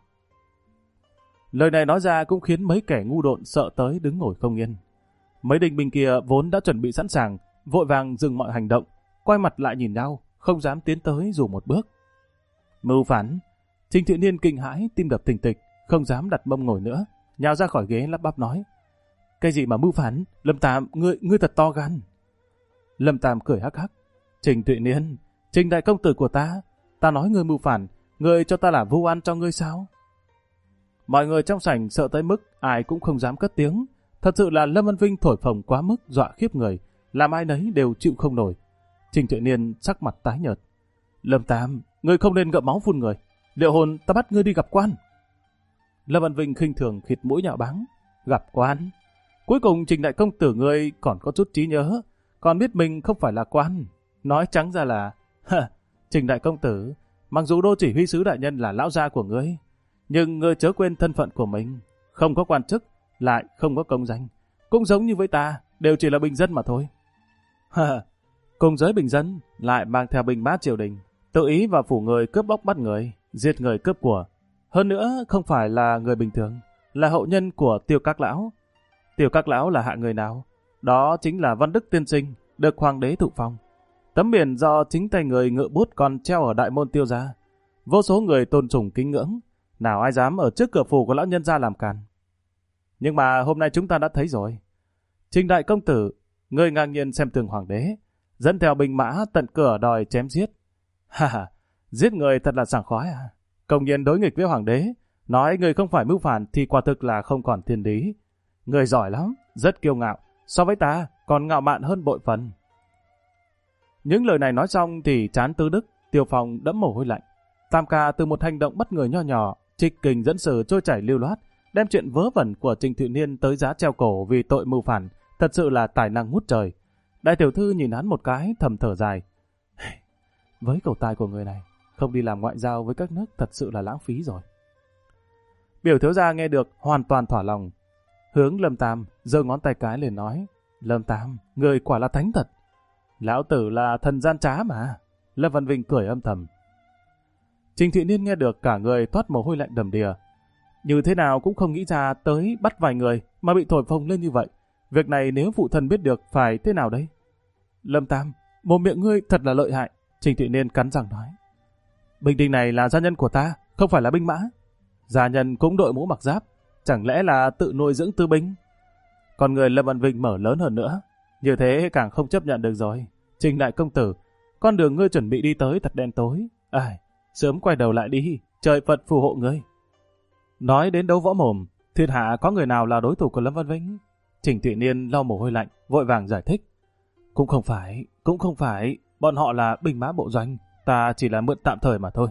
Lời này nói ra cũng khiến mấy kẻ ngu độn sợ tới đứng ngồi không yên. Mấy đinh binh kia vốn đã chuẩn bị sẵn sàng, vội vàng dừng mọi hành động, quay mặt lại nhìn nhau, không dám tiến tới dù một bước. Mưu phản? Trình Thụy Niên kinh hãi, tim đập thình thịch, không dám đặt mông ngồi nữa, nhào ra khỏi ghế lắp bắp nói. Cái gì mà mưu phản? Lâm Tam, ngươi thật to gan. Lâm Tam cười hắc hắc. Trình Thụy Niên, Trình đại công tử của ta nói ngươi mưu phản, ngươi cho ta là vu oan cho ngươi sao? Mọi người trong sảnh sợ tới mức ai cũng không dám cất tiếng. Thật sự là Lâm Văn Vinh thổi phồng quá mức dọa khiếp người, làm ai nấy đều chịu không nổi. Trình Thụy Niên sắc mặt tái nhợt. Lâm Tam, ngươi không nên ngậm máu phun người. Liệu hồn ta bắt ngươi đi gặp quan. Lâm Văn Vinh khinh thường khịt mũi nhạo báng. Gặp quan? Cuối cùng Trình đại công tử ngươi còn có chút trí nhớ, còn biết mình không phải là quan. Nói trắng ra là, Trình đại công tử, mặc dù đô chỉ huy sứ đại nhân là lão gia của ngươi, nhưng ngươi chớ quên thân phận của mình, không có quan chức, lại không có công danh, cũng giống như với ta, đều chỉ là bình dân mà thôi. Cùng giới bình dân, lại mang theo binh mã triều đình, tự ý vào phủ người cướp bóc bắt người, giết người cướp của. Hơn nữa không phải là người bình thường, là hậu nhân của Tiêu Các Lão. Tiêu Các Lão là hạ người nào? Đó chính là Văn Đức Tiên Sinh, được hoàng đế thụ phong. Tấm biển do chính tay người ngự bút còn treo ở đại môn Tiêu gia. Vô số người tôn sùng kính ngưỡng, nào ai dám ở trước cửa phủ của lão nhân gia làm càn. Nhưng mà hôm nay chúng ta đã thấy rồi. Trình đại công tử, ngươi ngang nhiên xem thường hoàng đế, dẫn theo binh mã tận cửa đòi chém giết. Giết người thật là sảng khoái à? Công nhiên đối nghịch với hoàng đế, nói người không phải mưu phản thì quả thực là không còn thiên lý. Người giỏi lắm, rất kiêu ngạo, so với ta còn ngạo mạn hơn bội phần. Những lời này nói xong thì trán Tư Đức, Tiêu Phong đẫm mồ hôi lạnh. Tam ca từ một hành động bất ngờ nho nhỏ, trịch kình dẫn sử trôi chảy lưu loát, đem chuyện vớ vẩn của Trình Thụy Niên tới giá treo cổ vì tội mưu phản, thật sự là tài năng ngút trời. Đại tiểu thư nhìn hắn một cái thầm thở dài. Với cầu tài của người này, không đi làm ngoại giao với các nước thật sự là lãng phí rồi. Biểu thiếu gia nghe được hoàn toàn thỏa lòng, hướng Lâm Tam giơ ngón tay cái liền nói. Lâm Tam, người quả là thánh thật. Lão tử là thần gian trá mà. Lâm Văn Vinh cười âm thầm. Trình Thụy Niên nghe được cả người thoát mồ hôi lạnh đầm đìa. Như thế nào cũng không nghĩ ra tới bắt vài người mà bị thổi phồng lên như vậy. Việc này nếu phụ thân biết được phải thế nào đây? Lâm Tam, mồm miệng ngươi thật là lợi hại. Trình Thụy Niên cắn răng nói. Bình Đình này là gia nhân của ta, không phải là binh mã. Gia nhân cũng đội mũ mặc giáp, chẳng lẽ là tự nuôi dưỡng tư binh? Còn người Lâm Văn Vinh mở lớn hơn nữa. Như thế càng không chấp nhận được rồi. Trình đại công tử, con đường ngươi chuẩn bị đi tới thật đen tối. Sớm quay đầu lại đi, trời Phật phù hộ ngươi. Nói đến đấu võ mồm, thiên hạ có người nào là đối thủ của Lâm Văn Vinh? Trình Thụy Niên lau mồ hôi lạnh, vội vàng giải thích. Cũng không phải, bọn họ là binh mã bộ doanh, ta chỉ là mượn tạm thời mà thôi.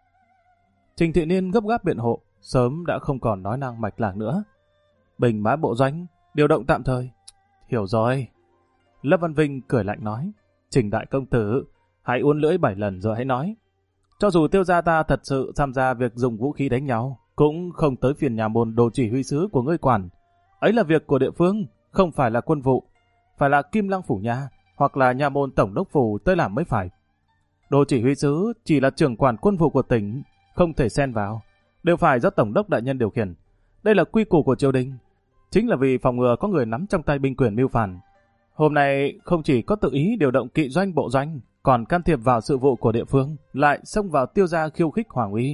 Trình Thụy Niên gấp gáp biện hộ, sớm đã không còn nói năng mạch lạc nữa. Binh mã bộ doanh, điều động tạm thời. Hiểu rồi. Lâm Văn Vinh cười lạnh nói. Trình đại công tử, hãy uốn lưỡi 7 lần rồi hãy nói. Cho dù Tiêu gia ta thật sự tham gia việc dùng vũ khí đánh nhau, cũng không tới phiền nhà môn đồ chỉ huy sứ của ngươi quản. Ấy là việc của địa phương, không phải là quân vụ. Phải là Kim Lăng phủ nhà, hoặc là nhà môn tổng đốc phủ tới làm mới phải. Đồ chỉ huy sứ chỉ là trưởng quản quân vụ của tỉnh, không thể xen vào, đều phải do tổng đốc đại nhân điều khiển. Đây là quy củ của triều đình, chính là vì phòng ngừa có người nắm trong tay binh quyền mưu phản. Hôm nay không chỉ có tự ý điều động kỵ doanh bộ doanh, còn can thiệp vào sự vụ của địa phương, lại xông vào Tiêu gia khiêu khích hoàng uy.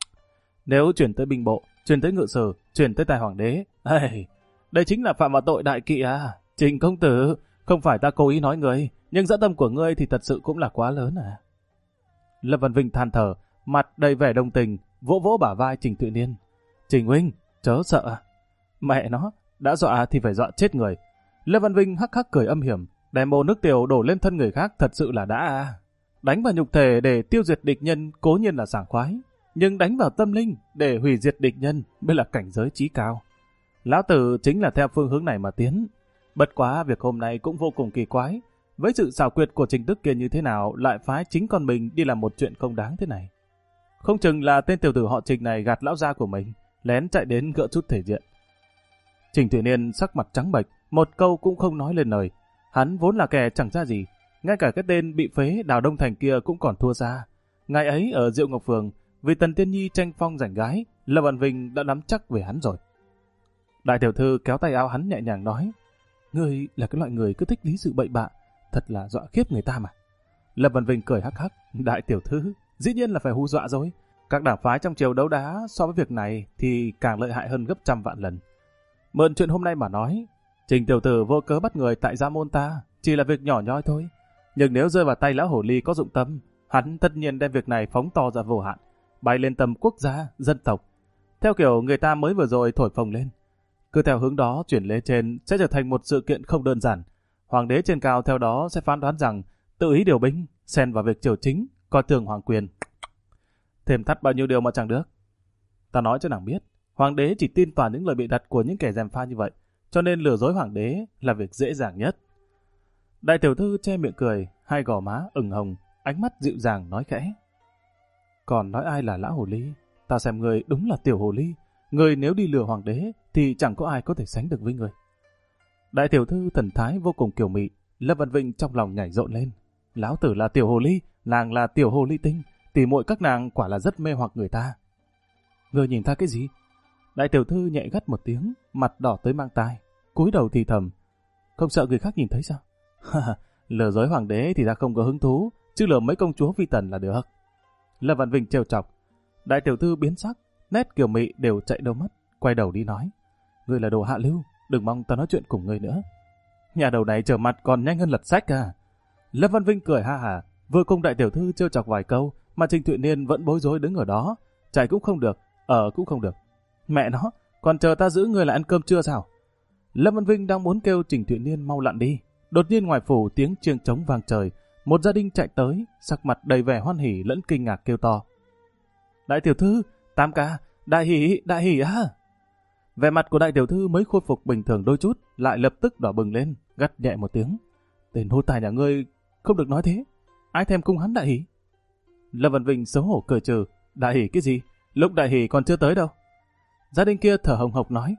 Nếu chuyển tới binh bộ, chuyển tới ngự sử, chuyển tới tài hoàng đế, đây chính là phạm vào tội đại kỵ à. Trình công tử, không phải ta cố ý nói người, nhưng dã tâm của ngươi thì thật sự cũng là quá lớn à. Lâm Văn Vinh than thở, mặt đầy vẻ đồng tình, vỗ vỗ bả vai Trình Thụy Niên. Trình huynh, chớ sợ. Mẹ nó, đã dọa thì phải dọa chết người. Lâm Văn Vinh hắc hắc cười âm hiểm, đem mồ nước tiểu đổ lên thân người khác thật sự là đã. Đánh vào nhục thể để tiêu diệt địch nhân cố nhiên là sảng khoái, nhưng đánh vào tâm linh để hủy diệt địch nhân mới là cảnh giới chí cao. Lão tử chính là theo phương hướng này mà tiến. Bất quá việc hôm nay cũng vô cùng kỳ quái. Với sự xảo quyệt của Trình Đức Kiên như thế nào lại phái chính con mình đi làm một chuyện không đáng thế này. Không chừng là tên tiểu tử họ Trình này gạt lão gia của mình, lén chạy đến gỡ chút thể diện. Trình Thụy Niên sắc mặt trắng bệch, một câu cũng không nói lên lời. Hắn vốn là kẻ chẳng ra gì, ngay cả cái tên bị phế Đào Đông Thành kia cũng còn thua xa. Ngày ấy ở Diệu Ngọc Phường, vì Tần Tiên Nhi tranh phong giành gái, Lâm Văn Vinh đã nắm chắc về hắn rồi. Đại tiểu thư kéo tay áo hắn nhẹ nhàng nói, ngươi là cái loại người cứ thích lý sự bậy bạ, thật là dọa khiếp người ta mà. Lâm Văn Vinh cười hắc hắc, đại tiểu thư, dĩ nhiên là phải hù dọa rồi. Các đảng phái trong triều đấu đá so với việc này thì càng lợi hại hơn gấp trăm vạn lần. Mượn chuyện hôm nay mà nói, Trình tiểu tử vô cớ bắt người tại gia môn ta chỉ là việc nhỏ nhoi thôi. Nhưng nếu rơi vào tay lão hồ ly có dụng tâm, hắn tất nhiên đem việc này phóng to ra vô hạn, bay lên tầm quốc gia, dân tộc. Theo kiểu người ta mới vừa rồi thổi phồng lên. Cứ theo hướng đó chuyển lên trên sẽ trở thành một sự kiện không đơn giản. Hoàng đế trên cao theo đó sẽ phán đoán rằng tự ý điều binh, xen vào việc triều chính, coi thường hoàng quyền. Thêm thắt bao nhiêu điều mà chẳng được. Ta nói cho nàng biết, hoàng đế chỉ tin toàn những lời bị đặt của những kẻ gièm pha như vậy, cho nên lừa dối hoàng đế là việc dễ dàng nhất. Đại tiểu thư che miệng cười, hai gò má ửng hồng, ánh mắt dịu dàng nói khẽ. Còn nói ai là lão hồ ly, ta xem người đúng là tiểu hồ ly. Người nếu đi lừa hoàng đế thì chẳng có ai có thể sánh được với người. Đại tiểu thư thần thái vô cùng kiều mị, Lâm Văn Vinh trong lòng nhảy rộn lên. Lão tử là tiểu hồ ly, nàng là tiểu hồ ly tinh, tỉ muội các nàng quả là rất mê hoặc người ta. Người nhìn ta cái gì? Đại tiểu thư nhẹ gắt một tiếng, mặt đỏ tới mang tai, cúi đầu thì thầm. Không sợ người khác nhìn thấy sao? Lừa dối hoàng đế thì ta không có hứng thú, chứ lừa mấy công chúa phi tần là được. Lâm Văn Vinh trêu chọc. Đại tiểu thư biến sắc, nét kiều mị đều chạy đâu mất, quay đầu đi nói. Ngươi là đồ hạ lưu, đừng mong ta nói chuyện cùng ngươi nữa. Nhà đầu này trở mặt còn nhanh hơn lật sách à. Lâm Văn Vinh cười ha hả, vừa cùng đại tiểu thư trêu chọc vài câu, mà Trình Thụy Niên vẫn bối rối đứng ở đó, chạy cũng không được, ở cũng không được. Mẹ nó, còn chờ ta giữ ngươi lại ăn cơm trưa sao? Lâm Văn Vinh đang muốn kêu Trình Thụy Niên mau lặn đi, đột nhiên ngoài phủ tiếng chiêng trống vang trời, một gia đình chạy tới, sắc mặt đầy vẻ hoan hỉ lẫn kinh ngạc kêu to. Đại tiểu thư, Tam ca, đại hỉ á. Vẻ mặt của đại tiểu thư mới khôi phục bình thường đôi chút, lại lập tức đỏ bừng lên, gắt nhẹ một tiếng. Tên hô tài nhà ngươi không được nói thế, ai thèm cung hắn đại hỉ. Lâm Văn Vinh xấu hổ cười trừ, đại hỉ cái gì, lúc đại hỉ còn chưa tới đâu. Gia đình kia thở hồng hộc nói,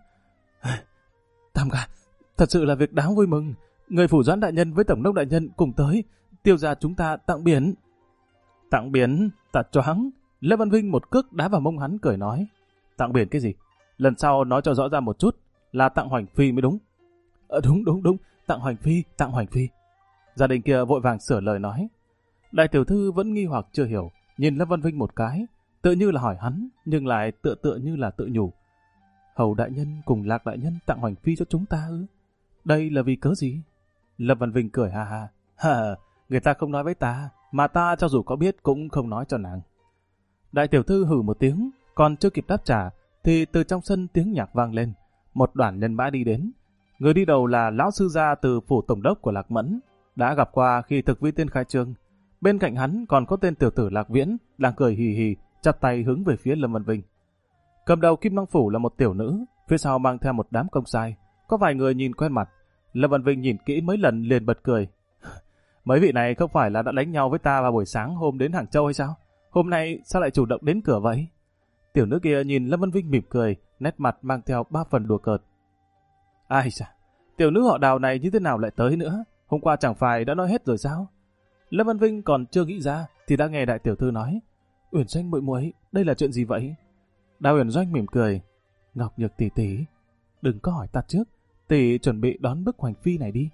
Tam ca, thật sự là việc đáng vui mừng, người phủ doãn đại nhân với tổng đốc đại nhân cùng tới, Tiêu gia chúng ta tặng biển. Tặng biển, ta choáng. Lâm Văn Vinh một cước đá vào mông hắn cười nói, tặng biển cái gì? Lần sau nói cho rõ ra một chút, là tặng Hoành Phi mới đúng. Đúng, tặng Hoành Phi. Gia đình kia vội vàng sửa lời nói. Đại tiểu thư vẫn nghi hoặc chưa hiểu, nhìn Lâm Văn Vinh một cái, tự như là hỏi hắn, nhưng lại tựa như là tự nhủ. Hầu đại nhân cùng Lạc đại nhân tặng Hoành Phi cho chúng ta ư? Đây là vì cớ gì? Lâm Văn Vinh cười ha ha. Người ta không nói với ta, mà ta cho dù có biết cũng không nói cho nàng. Đại tiểu thư hừ một tiếng, còn chưa kịp đáp trả, thì từ trong sân tiếng nhạc vang lên. Một đoàn nhân mã đi đến. Người đi đầu là lão sư gia từ phủ tổng đốc của Lạc Mẫn, đã gặp qua khi thực vi tiên khai trương. Bên cạnh hắn còn có tên tiểu tử Lạc Viễn, đang cười hì hì, chắp tay hướng về phía Lâm Văn Vinh. Cầm đầu Kim Long Phủ là một tiểu nữ, phía sau mang theo một đám công sai. Có vài người nhìn quen mặt. Lâm Văn Vinh nhìn kỹ mấy lần liền bật cười. Mấy vị này không phải là đã đánh nhau với ta vào buổi sáng hôm đến Hàng Châu hay sao? Hôm nay sao lại chủ động đến cửa vậy? Tiểu nữ kia nhìn Lâm Văn Vinh mỉm cười, nét mặt mang theo 3 phần đùa cợt. Ai chà, tiểu nữ họ Đào này như thế nào lại tới nữa? Hôm qua chẳng phải đã nói hết rồi sao? Lâm Văn Vinh còn chưa nghĩ ra thì đã nghe đại tiểu thư nói. Uyển Doanh muội muội, đây là chuyện gì vậy? Đào Uyển Doanh mỉm cười. Ngọc Nhược tỷ tỷ, đừng có hỏi ta trước, tỷ chuẩn bị đón bức Hoành Phi này đi.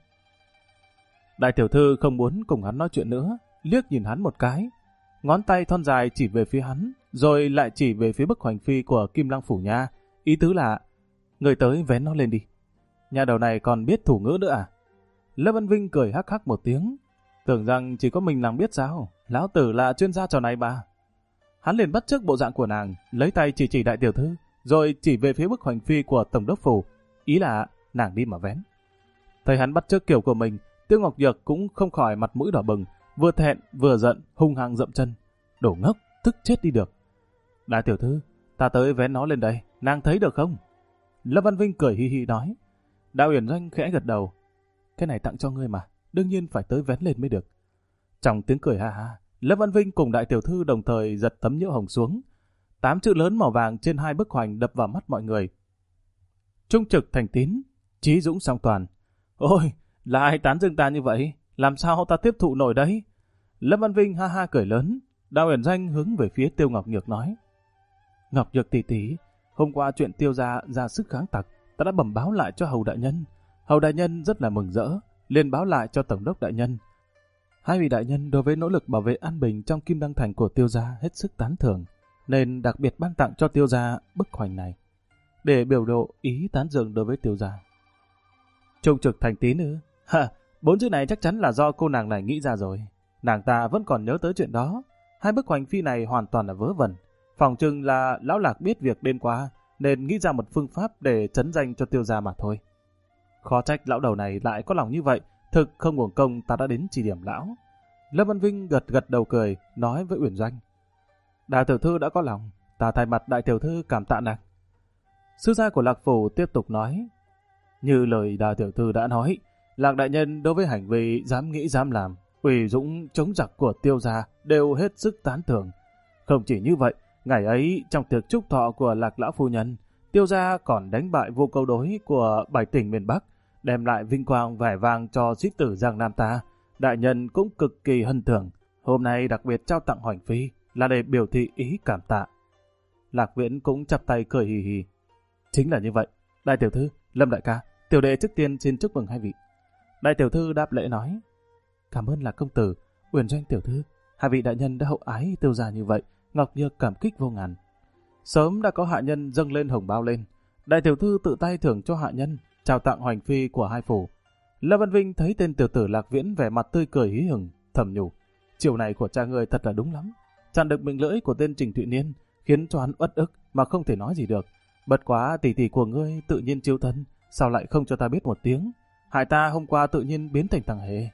Đại tiểu thư không muốn cùng hắn nói chuyện nữa, liếc nhìn hắn một cái, ngón tay thon dài chỉ về phía hắn, rồi lại chỉ về phía bức Hoành Phi của Kim Lăng phủ nha, ý tứ là người tới vén nó lên đi. Nhà đầu này còn biết thủ ngữ nữa à? Lâm Văn Vinh cười hắc hắc một tiếng, tưởng rằng chỉ có mình nàng biết sao, lão tử là chuyên gia trò này bà. Hắn liền bắt chước bộ dạng của nàng, lấy tay chỉ đại tiểu thư, rồi chỉ về phía bức Hoành Phi của tổng đốc phủ, ý là nàng đi mà vén. Thấy hắn bắt chước kiểu của mình, Tiêu Ngọc Nhược cũng không khỏi mặt mũi đỏ bừng, vừa thẹn vừa giận, hung hăng dậm chân. Đồ ngốc, tức chết đi được. Đại tiểu thư, ta tới vén nó lên đây, nàng thấy được không? Lâm Văn Vinh cười hi hi nói. Đạo Uyển Doanh khẽ gật đầu. Cái này tặng cho ngươi mà, đương nhiên phải tới vén lên mới được. Trong tiếng cười ha ha, Lâm Văn Vinh cùng đại tiểu thư đồng thời giật tấm nhiễu hồng xuống. 8 chữ lớn màu vàng trên 2 bức hoành đập vào mắt mọi người. Trung trực thành tín, trí dũng song toàn. Ôi, là ai tán dương ta như vậy? Làm sao ta tiếp thụ nổi đấy? Lâm Văn Vinh ha ha cười lớn. Đào Uyển Doanh hướng về phía Tiêu Ngọc Nhược nói. Ngọc Nhược tỷ tỷ, hôm qua chuyện Tiêu gia ra sức kháng tặc, ta đã bẩm báo lại cho Hầu đại nhân. Hầu đại nhân rất là mừng rỡ, liền báo lại cho Tổng đốc đại nhân. Hai vị đại nhân đối với nỗ lực bảo vệ an bình trong Kim Đăng Thành của Tiêu gia hết sức tán thưởng, nên đặc biệt ban tặng cho Tiêu gia bức hoành này, để biểu lộ ý tán dương đối với Tiêu gia. Trung trực thành tín ư? Ha, 4 chữ này chắc chắn là do cô nàng này nghĩ ra rồi. Nàng ta vẫn còn nhớ tới chuyện đó. 2 bức Hoành Phi này hoàn toàn là vớ vẩn. Phỏng chừng là lão Lạc biết việc đêm qua, nên nghĩ ra một phương pháp để trấn danh cho Tiêu gia mà thôi. Khó trách lão đầu này lại có lòng như vậy, thực không uổng công ta đã đến chỉ điểm lão. Lâm Văn Vinh gật đầu cười, nói với Uyển Doanh. Đại tiểu thư đã có lòng, ta thay mặt đại tiểu thư cảm tạ nàng. Sư gia của Lạc phủ tiếp tục nói. Như lời đại tiểu thư đã nói, Lạc đại nhân đối với hành vi dám nghĩ dám làm, uy dũng chống giặc của Tiêu gia đều hết sức tán thưởng. Không chỉ như vậy, ngày ấy trong tiệc chúc thọ của Lạc lão phu nhân, Tiêu gia còn đánh bại vô câu đối của 7 tỉnh miền Bắc, đem lại vinh quang vẻ vang cho sĩ tử Giang Nam ta. Đại nhân cũng cực kỳ hân thưởng, hôm nay đặc biệt trao tặng Hoành Phi là để biểu thị ý cảm tạ. Lạc Viễn cũng chắp tay cười hì hì. Chính là như vậy, đại tiểu thư, Lâm đại ca, tiểu đệ trước tiên xin chúc mừng hai vị. Đại tiểu thư đáp lễ nói. Cảm ơn Lạc công tử, Uyển Doanh tiểu thư, hai vị đại nhân đã hậu ái Tiêu gia như vậy, Ngọc Nhược cảm kích vô ngàn. Sớm đã có hạ nhân dâng lên hồng bao lên, đại tiểu thư tự tay thưởng cho hạ nhân, trao tặng Hoành Phi của hai phủ. Lâm Văn Vinh thấy tên tiểu tử Lạc Viễn vẻ mặt tươi cười hí hửng, thầm nhủ, chiều này của cha người thật là đúng lắm. Chặn được miệng lưỡi của tên Trình Thụy Niên, khiến cho hắn uất ức mà không thể nói gì được. Bất quá tỷ tỷ của ngươi tự nhiên chiêu thân, sao lại không cho ta biết một tiếng? Hại ta hôm qua tự nhiên biến thành thằng hề.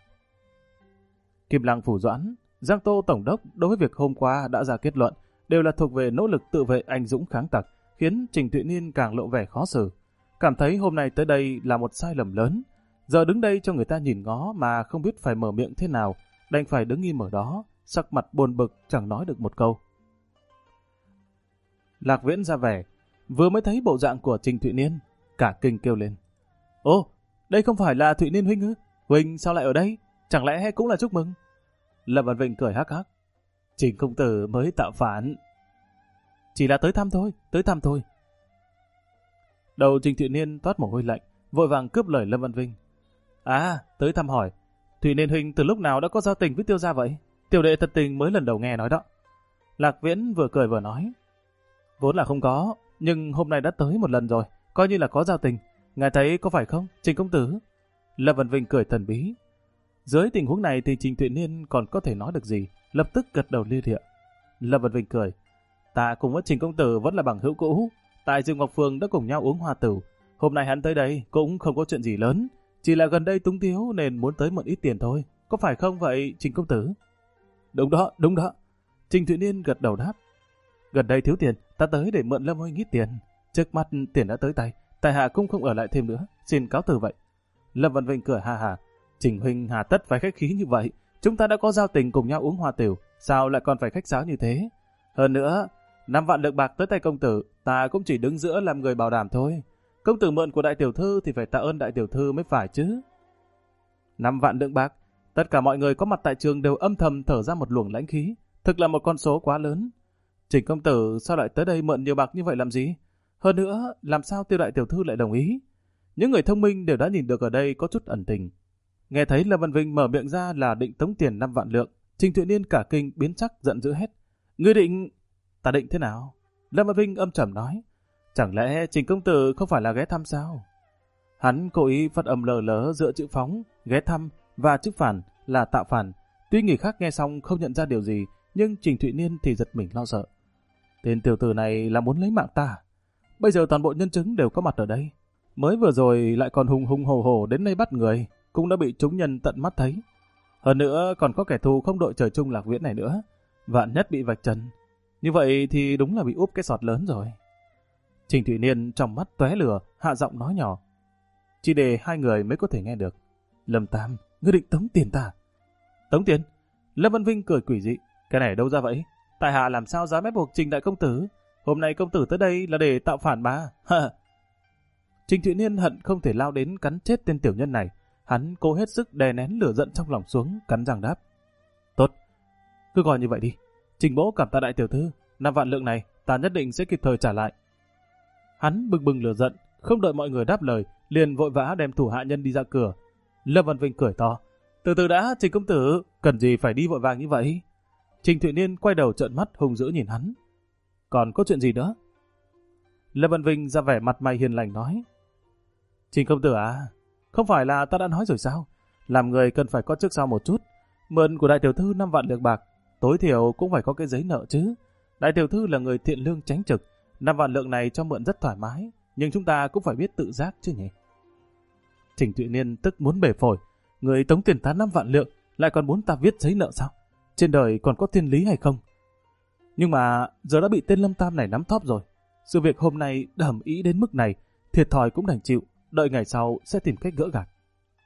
Kim Lăng phủ Doãn, Giang Tô tổng đốc đối với việc hôm qua đã ra kết luận đều là thuộc về nỗ lực tự vệ anh dũng kháng tặc, khiến Trình Thụy Niên càng lộ vẻ khó xử. Cảm thấy hôm nay tới đây là một sai lầm lớn. Giờ đứng đây cho người ta nhìn ngó mà không biết phải mở miệng thế nào, đành phải đứng im ở đó, sắc mặt buồn bực chẳng nói được một câu. Lạc Viễn ra vẻ, vừa mới thấy bộ dạng của Trình Thụy Niên, cả kinh kêu lên. Ô, đây không phải là Thụy Niên huynh ư? Huynh sao lại ở đây? Chẳng lẽ cũng là chúc mừng? Lâm Văn Vinh cười hắc hắc. Trình công tử mới tạo phản. Chỉ là tới thăm thôi. Đầu Trình Thụy Niên toát mồ hôi lạnh, vội vàng cướp lời Lâm Văn Vinh. À, tới thăm hỏi. Thủy Niên huynh từ lúc nào đã có giao tình với Tiêu gia vậy? Tiểu đệ thật tình mới lần đầu nghe nói đó. Lạc Viễn vừa cười vừa nói. Vốn là không có, nhưng hôm nay đã tới một lần rồi, coi như là có giao tình. Ngài thấy có phải không, Trình công tử? Lâm Văn Vinh cười thần bí. Dưới tình huống này thì Trình Thụy Niên còn có thể nói được gì, lập tức gật đầu lia lịa. Lâm Văn Vinh cười. Ta cùng với Trình công tử vẫn là bằng hữu cũ, tại Dương Ngọc Phường đã cùng nhau uống hoa tửu. Hôm nay hắn tới đây cũng không có chuyện gì lớn, chỉ là gần đây túng thiếu nên muốn tới mượn ít tiền thôi. Có phải không vậy, Trình công tử? Đúng đó, đúng đó. Trình Thụy Niên gật đầu đáp. Gần đây thiếu tiền, ta tới để mượn Lâm huynh ít tiền. Trước mắt tiền đã tới tay, tại hạ cũng không ở lại thêm nữa, xin cáo từ vậy. Lâm Văn Vinh cười ha ha. Trình huynh hà tất phải khách khí như vậy, chúng ta đã có giao tình cùng nhau uống hoa tửu, sao lại còn phải khách sáo như thế? Hơn nữa, 5 vạn lượng bạc tới tay công tử, ta cũng chỉ đứng giữa làm người bảo đảm thôi. Công tử mượn của đại tiểu thư thì phải tạ ơn đại tiểu thư mới phải chứ. 5 vạn lượng bạc, tất cả mọi người có mặt tại trường đều âm thầm thở ra một luồng lãnh khí, thực là một con số quá lớn. Trình công tử sao lại tới đây mượn nhiều bạc như vậy làm gì? Hơn nữa, làm sao Tiêu đại tiểu thư lại đồng ý? Những người thông minh đều đã nhìn được ở đây có chút ẩn tình. Nghe thấy Lâm Văn Vinh mở miệng ra là định tống tiền 5 vạn lượng, Trình Thụy Niên cả kinh biến sắc giận dữ hét. Ngươi định... Ta định thế nào? Lâm Văn Vinh âm trầm nói. Chẳng lẽ Trình công tử không phải là ghé thăm sao? Hắn cố ý phát âm lờ lớ giữa chữ phóng, ghé thăm và chữ phản là tạo phản. Tuy người khác nghe xong không nhận ra điều gì, nhưng Trình Thụy Niên thì giật mình lo sợ. Tên tiểu tử này là muốn lấy mạng ta. Bây giờ toàn bộ nhân chứng đều có mặt ở đây. Mới vừa rồi lại còn hùng hùng hổ hổ đến đây bắt người, cũng đã bị chúng nhân tận mắt thấy. Hơn nữa còn có kẻ thù không đội trời chung Lạc Viễn này nữa. Vạn nhất bị vạch trần. Như vậy thì đúng là bị úp cái sọt lớn rồi. Trình Thụy Niên trong mắt tóe lửa, hạ giọng nói nhỏ. Chỉ để hai người mới có thể nghe được. Lâm Tam, ngươi định tống tiền ta? Tống tiền? Lâm Văn Vinh cười quỷ dị. Cái này đâu ra vậy? Tại hạ làm sao dám ép buộc Trình đại công tử? Hôm nay công tử tới đây là để tạo phản mà. Trình Thụy Niên hận không thể lao đến cắn chết tên tiểu nhân này. Hắn cố hết sức đè nén lửa giận trong lòng xuống, cắn răng đáp. Tốt, cứ gọi như vậy đi. Trình bố cảm tạ đại tiểu thư, 5 vạn lượng này ta nhất định sẽ kịp thời trả lại. Hắn bừng bừng lửa giận, không đợi mọi người đáp lời, liền vội vã đem thủ hạ nhân đi ra cửa. Lâm Văn Vinh cười to. Từ từ đã, Trình công tử, cần gì phải đi vội vàng như vậy? Trình Thụy Niên quay đầu trợn mắt hung dữ nhìn hắn. Còn có chuyện gì nữa? Lâm Văn Vinh ra vẻ mặt mày hiền lành nói. Trình công tử à, không phải là ta đã nói rồi sao? Làm người cần phải có trước sau một chút. Mượn của đại tiểu thư 5 vạn lượng bạc, tối thiểu cũng phải có cái giấy nợ chứ. Đại tiểu thư là người thiện lương chánh trực, 5 vạn lượng này cho mượn rất thoải mái, nhưng chúng ta cũng phải biết tự giác chứ nhỉ? Trình Thụy Niên tức muốn bể phổi. Người tống tiền ta 5 vạn lượng, lại còn muốn ta viết giấy nợ sao? Trên đời còn có thiên lý hay không? Nhưng mà giờ đã bị tên Lâm Tam này nắm thóp rồi. Sự việc hôm nay đã ầm ĩ đến mức này, thiệt thòi cũng đành chịu, đợi ngày sau sẽ tìm cách gỡ gạc.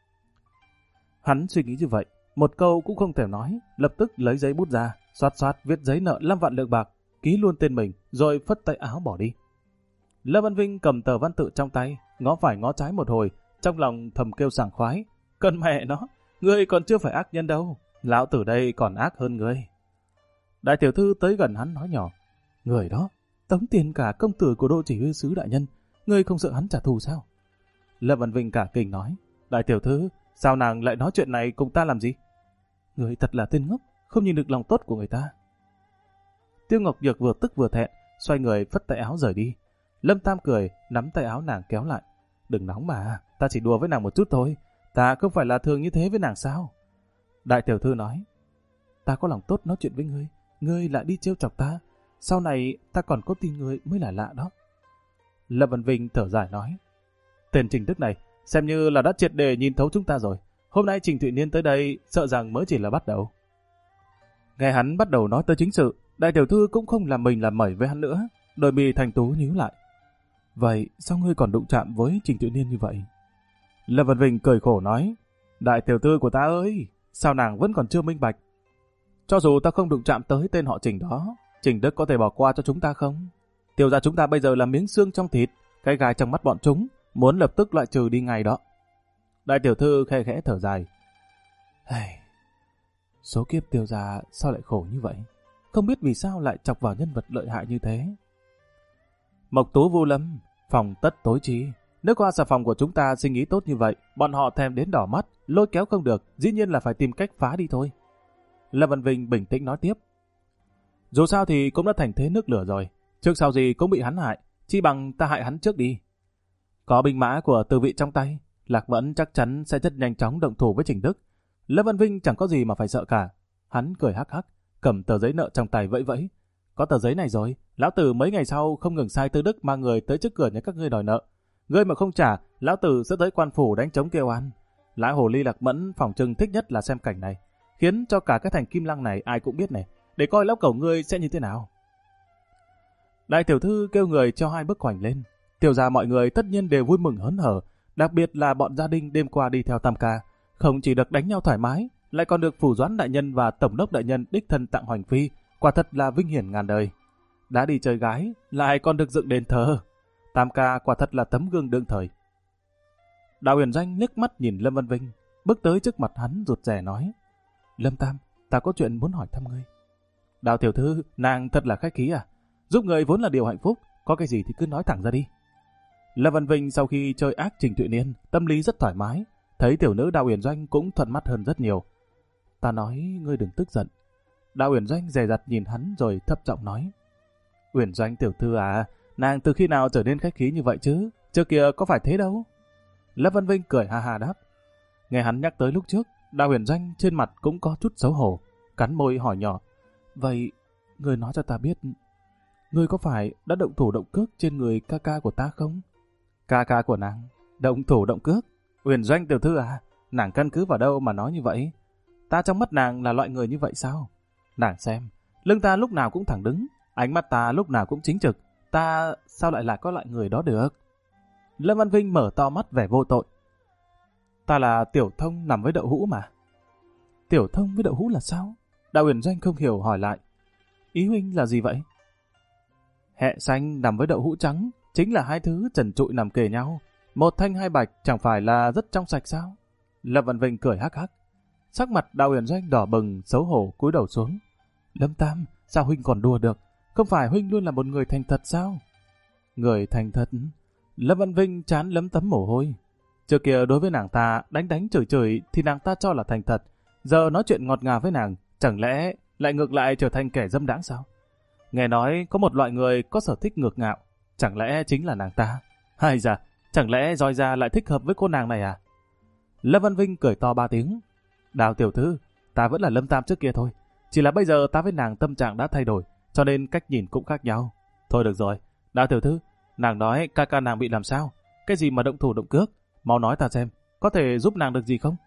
Hắn suy nghĩ như vậy, một câu cũng không thể nói, lập tức lấy giấy bút ra, xoát xoát viết giấy nợ 5 vạn lượng bạc, ký luôn tên mình, rồi phất tay áo bỏ đi. Lâm Văn Vinh cầm tờ văn tự trong tay, ngó phải ngó trái một hồi, trong lòng thầm kêu sảng khoái. Cần mẹ nó, ngươi còn chưa phải ác nhân đâu, lão tử đây còn ác hơn ngươi. Đại tiểu thư tới gần hắn nói nhỏ. Người đó, tống tiền cả công tử của đô chỉ huy sứ đại nhân, ngươi không sợ hắn trả thù sao? Lâm Văn Vinh cả kinh nói. Đại tiểu thư, sao nàng lại nói chuyện này cùng ta làm gì? Ngươi thật là tên ngốc, không nhìn được lòng tốt của người ta. Tiêu Ngọc Nhược vừa tức vừa thẹn, xoay người phất tay áo rời đi. Lâm Tam cười, nắm tay áo nàng kéo lại. Đừng nóng mà, ta chỉ đùa với nàng một chút thôi. Ta không phải là thường như thế với nàng sao? Đại tiểu thư nói. Ta có lòng tốt nói chuyện với ngươi, ngươi lại đi trêu chọc ta. Sau này ta còn có tin ngươi mới là lạ đó. Lâm Văn Vinh thở dài nói. Tên Trình Đức này xem như là đã triệt để nhìn thấu chúng ta rồi. Hôm nay Trình Thụy Niên tới đây sợ rằng mới chỉ là bắt đầu. Nghe hắn bắt đầu nói tới chính sự, đại tiểu thư cũng không làm mình làm mẩy với hắn nữa. Đôi mi thành tú nhíu lại. Vậy sao ngươi còn đụng chạm với Trình Thụy Niên như vậy? Lâm Văn Vinh cười khổ nói. Đại tiểu thư của ta ơi, sao nàng vẫn còn chưa minh bạch? Cho dù ta không đụng chạm tới tên họ Trình đó, Trình Đức có thể bỏ qua cho chúng ta không? Tiêu gia chúng ta bây giờ là miếng xương trong thịt, cái gai trong mắt bọn chúng, muốn lập tức loại trừ đi ngay đó. Đại tiểu thư khẽ khẽ thở dài. Số kiếp Tiêu gia sao lại khổ như vậy? Không biết vì sao lại chọc vào nhân vật lợi hại như thế. Mộc Tú Vu Lâm, phòng tất tối trí, Nếu qua xà phòng của chúng ta sinh ý tốt như vậy, bọn họ thèm đến đỏ mắt, lôi kéo không được, dĩ nhiên là phải tìm cách phá đi thôi. Lâm Văn Vinh bình tĩnh nói tiếp. Dù sao thì cũng đã thành thế nước lửa rồi, trước sau gì cũng bị hắn hại, chi bằng ta hại hắn trước đi. Có binh mã của Từ Vị trong tay, Lạc Mẫn chắc chắn sẽ rất nhanh chóng động thủ với Trình Đức. Lâm Văn Vinh chẳng có gì mà phải sợ cả. Hắn cười hắc hắc, cầm tờ giấy nợ trong tay vẫy vẫy. Có tờ giấy này rồi, lão tử mấy ngày sau không ngừng sai Tư Đức mang người tới trước cửa nhà các ngươi đòi nợ. Ngươi mà không trả, lão tử sẽ tới quan phủ đánh trống kêu oan. Lã hồ ly Lạc Mẫn phỏng chừng thích nhất là xem cảnh này, khiến cho cả cái thành Kim Lăng này ai cũng biết này, để coi lão cẩu ngươi sẽ như thế nào. Đại tiểu thư kêu người cho 2 bức hoành lên. Tiểu gia mọi người tất nhiên đều vui mừng hớn hở, đặc biệt là bọn gia đình đêm qua đi theo Tam Ca, không chỉ được đánh nhau thoải mái, lại còn được phủ doãn đại nhân và tổng đốc đại nhân đích thân tặng hoành phi, quả thật là vinh hiển ngàn đời. Đã đi chơi gái, lại còn được dựng đền thờ. Tam Ca quả thật là tấm gương đương thời. Đào Huyền Doanh liếc mắt nhìn Lâm Văn Vinh, bước tới trước mặt hắn rụt rè nói: Lâm Tam, ta có chuyện muốn hỏi thăm ngươi. Đào tiểu thư, nàng thật là khách khí à? Giúp người vốn là điều hạnh phúc, có cái gì thì cứ nói thẳng ra đi. Lâm Văn Vinh sau khi chơi ác Trình Thụy Niên, tâm lý rất thoải mái, thấy tiểu nữ Đào Huyền Doanh cũng thuận mắt hơn rất nhiều. Ta nói ngươi đừng tức giận. Đào Huyền Doanh dè dặt nhìn hắn rồi thấp giọng nói: Huyền Doanh tiểu thư à, nàng từ khi nào trở nên khách khí như vậy chứ? Trước kia có phải thế đâu. Lâm Văn Vinh cười ha ha đáp. Nghe hắn nhắc tới lúc trước, Đào Huyền Doanh trên mặt cũng có chút xấu hổ, cắn môi hỏi nhỏ: Vậy, ngươi nói cho ta biết, ngươi có phải đã động thủ động cước trên người ca ca của ta không? Ca ca của nàng? Động thủ động cước? Huyền Doanh tiểu thư à, nàng căn cứ vào đâu mà nói như vậy? Ta trong mắt nàng là loại người như vậy sao? Nàng xem, lưng ta lúc nào cũng thẳng đứng, ánh mắt ta lúc nào cũng chính trực, ta sao lại là có loại người đó được? Lâm Văn Vinh mở to mắt vẻ vô tội. Ta là Tiểu Thông nằm với Đậu Hũ mà. Tiểu Thông với Đậu Hũ là sao? Đào Huyền Doanh không hiểu hỏi lại. Ý huynh là gì vậy? Hẹ xanh nằm với Đậu Hũ trắng, chính là 2 thứ trần trụi nằm kề nhau. 1 thanh 2 bạch chẳng phải là rất trong sạch sao? Lâm Văn Vinh cười hắc hắc. Sắc mặt Đào Huyền Doanh đỏ bừng, xấu hổ cúi đầu xuống. Lâm Tam, sao huynh còn đùa được? Không phải huynh luôn là một người thành thật sao? Người thành thật? Lâm Văn Vinh chán lấm tấm mồ hôi. Trước kia đối với nàng ta đánh chửi chửi thì nàng ta cho là thành thật. Giờ nói chuyện ngọt ngào với nàng, chẳng lẽ lại ngược lại trở thành kẻ dâm đãng sao? Nghe nói có một loại người có sở thích ngược ngạo, chẳng lẽ chính là nàng ta? Hay da, chẳng lẽ roi ra lại thích hợp với cô nàng này à? Lâm Văn Vinh cười to 3 tiếng. Đào tiểu thư, ta vẫn là Lâm Tam trước kia thôi. Chỉ là bây giờ ta với nàng tâm trạng đã thay đổi, cho nên cách nhìn cũng khác nhau. Thôi được rồi, Đào tiểu thư, nàng nói ca ca nàng bị làm sao? Cái gì mà động thủ động cước? Mau nói ta xem, có thể giúp nàng được gì không?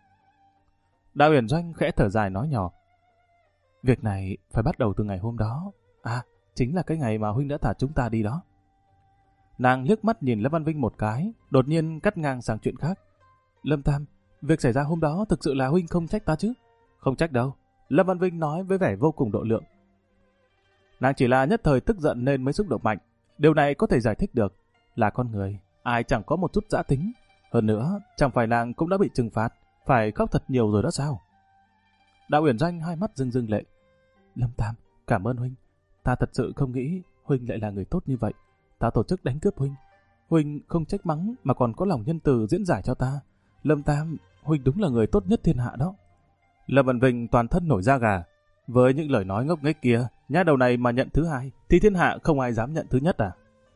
Đào Huyền Doanh khẽ thở dài nói nhỏ. Việc này phải bắt đầu từ ngày hôm đó. À, chính là cái ngày mà huynh đã thả chúng ta đi đó. Nàng liếc mắt nhìn Lâm Văn Vinh một cái, đột nhiên cắt ngang sang chuyện khác. Lâm Tam, việc xảy ra hôm đó thực sự là huynh không trách ta chứ? Không trách đâu, Lâm Văn Vinh nói với vẻ vô cùng độ lượng. Nàng chỉ là nhất thời tức giận nên mới xúc động mạnh. Điều này có thể giải thích được. Là con người, ai chẳng có một chút dã tính. Hơn nữa, chẳng phải nàng cũng đã bị trừng phạt, phải khóc thật nhiều rồi đó sao? Đào Huyền Doanh hai mắt rưng rưng lệ. Lâm Tam, cảm ơn huynh. Ta thật sự không nghĩ huynh lại là người tốt như vậy. Ta tổ chức đánh cướp huynh. Huynh không trách mắng mà còn có lòng nhân từ diễn giải cho ta. Lâm Tam, huynh đúng là người tốt nhất thiên hạ đó. Lâm Văn Vinh toàn thân nổi da gà. Với những lời nói ngốc nghếch kia, nhá đầu này mà nhận thứ hai, thì thiên hạ không ai dám nhận thứ nhất à?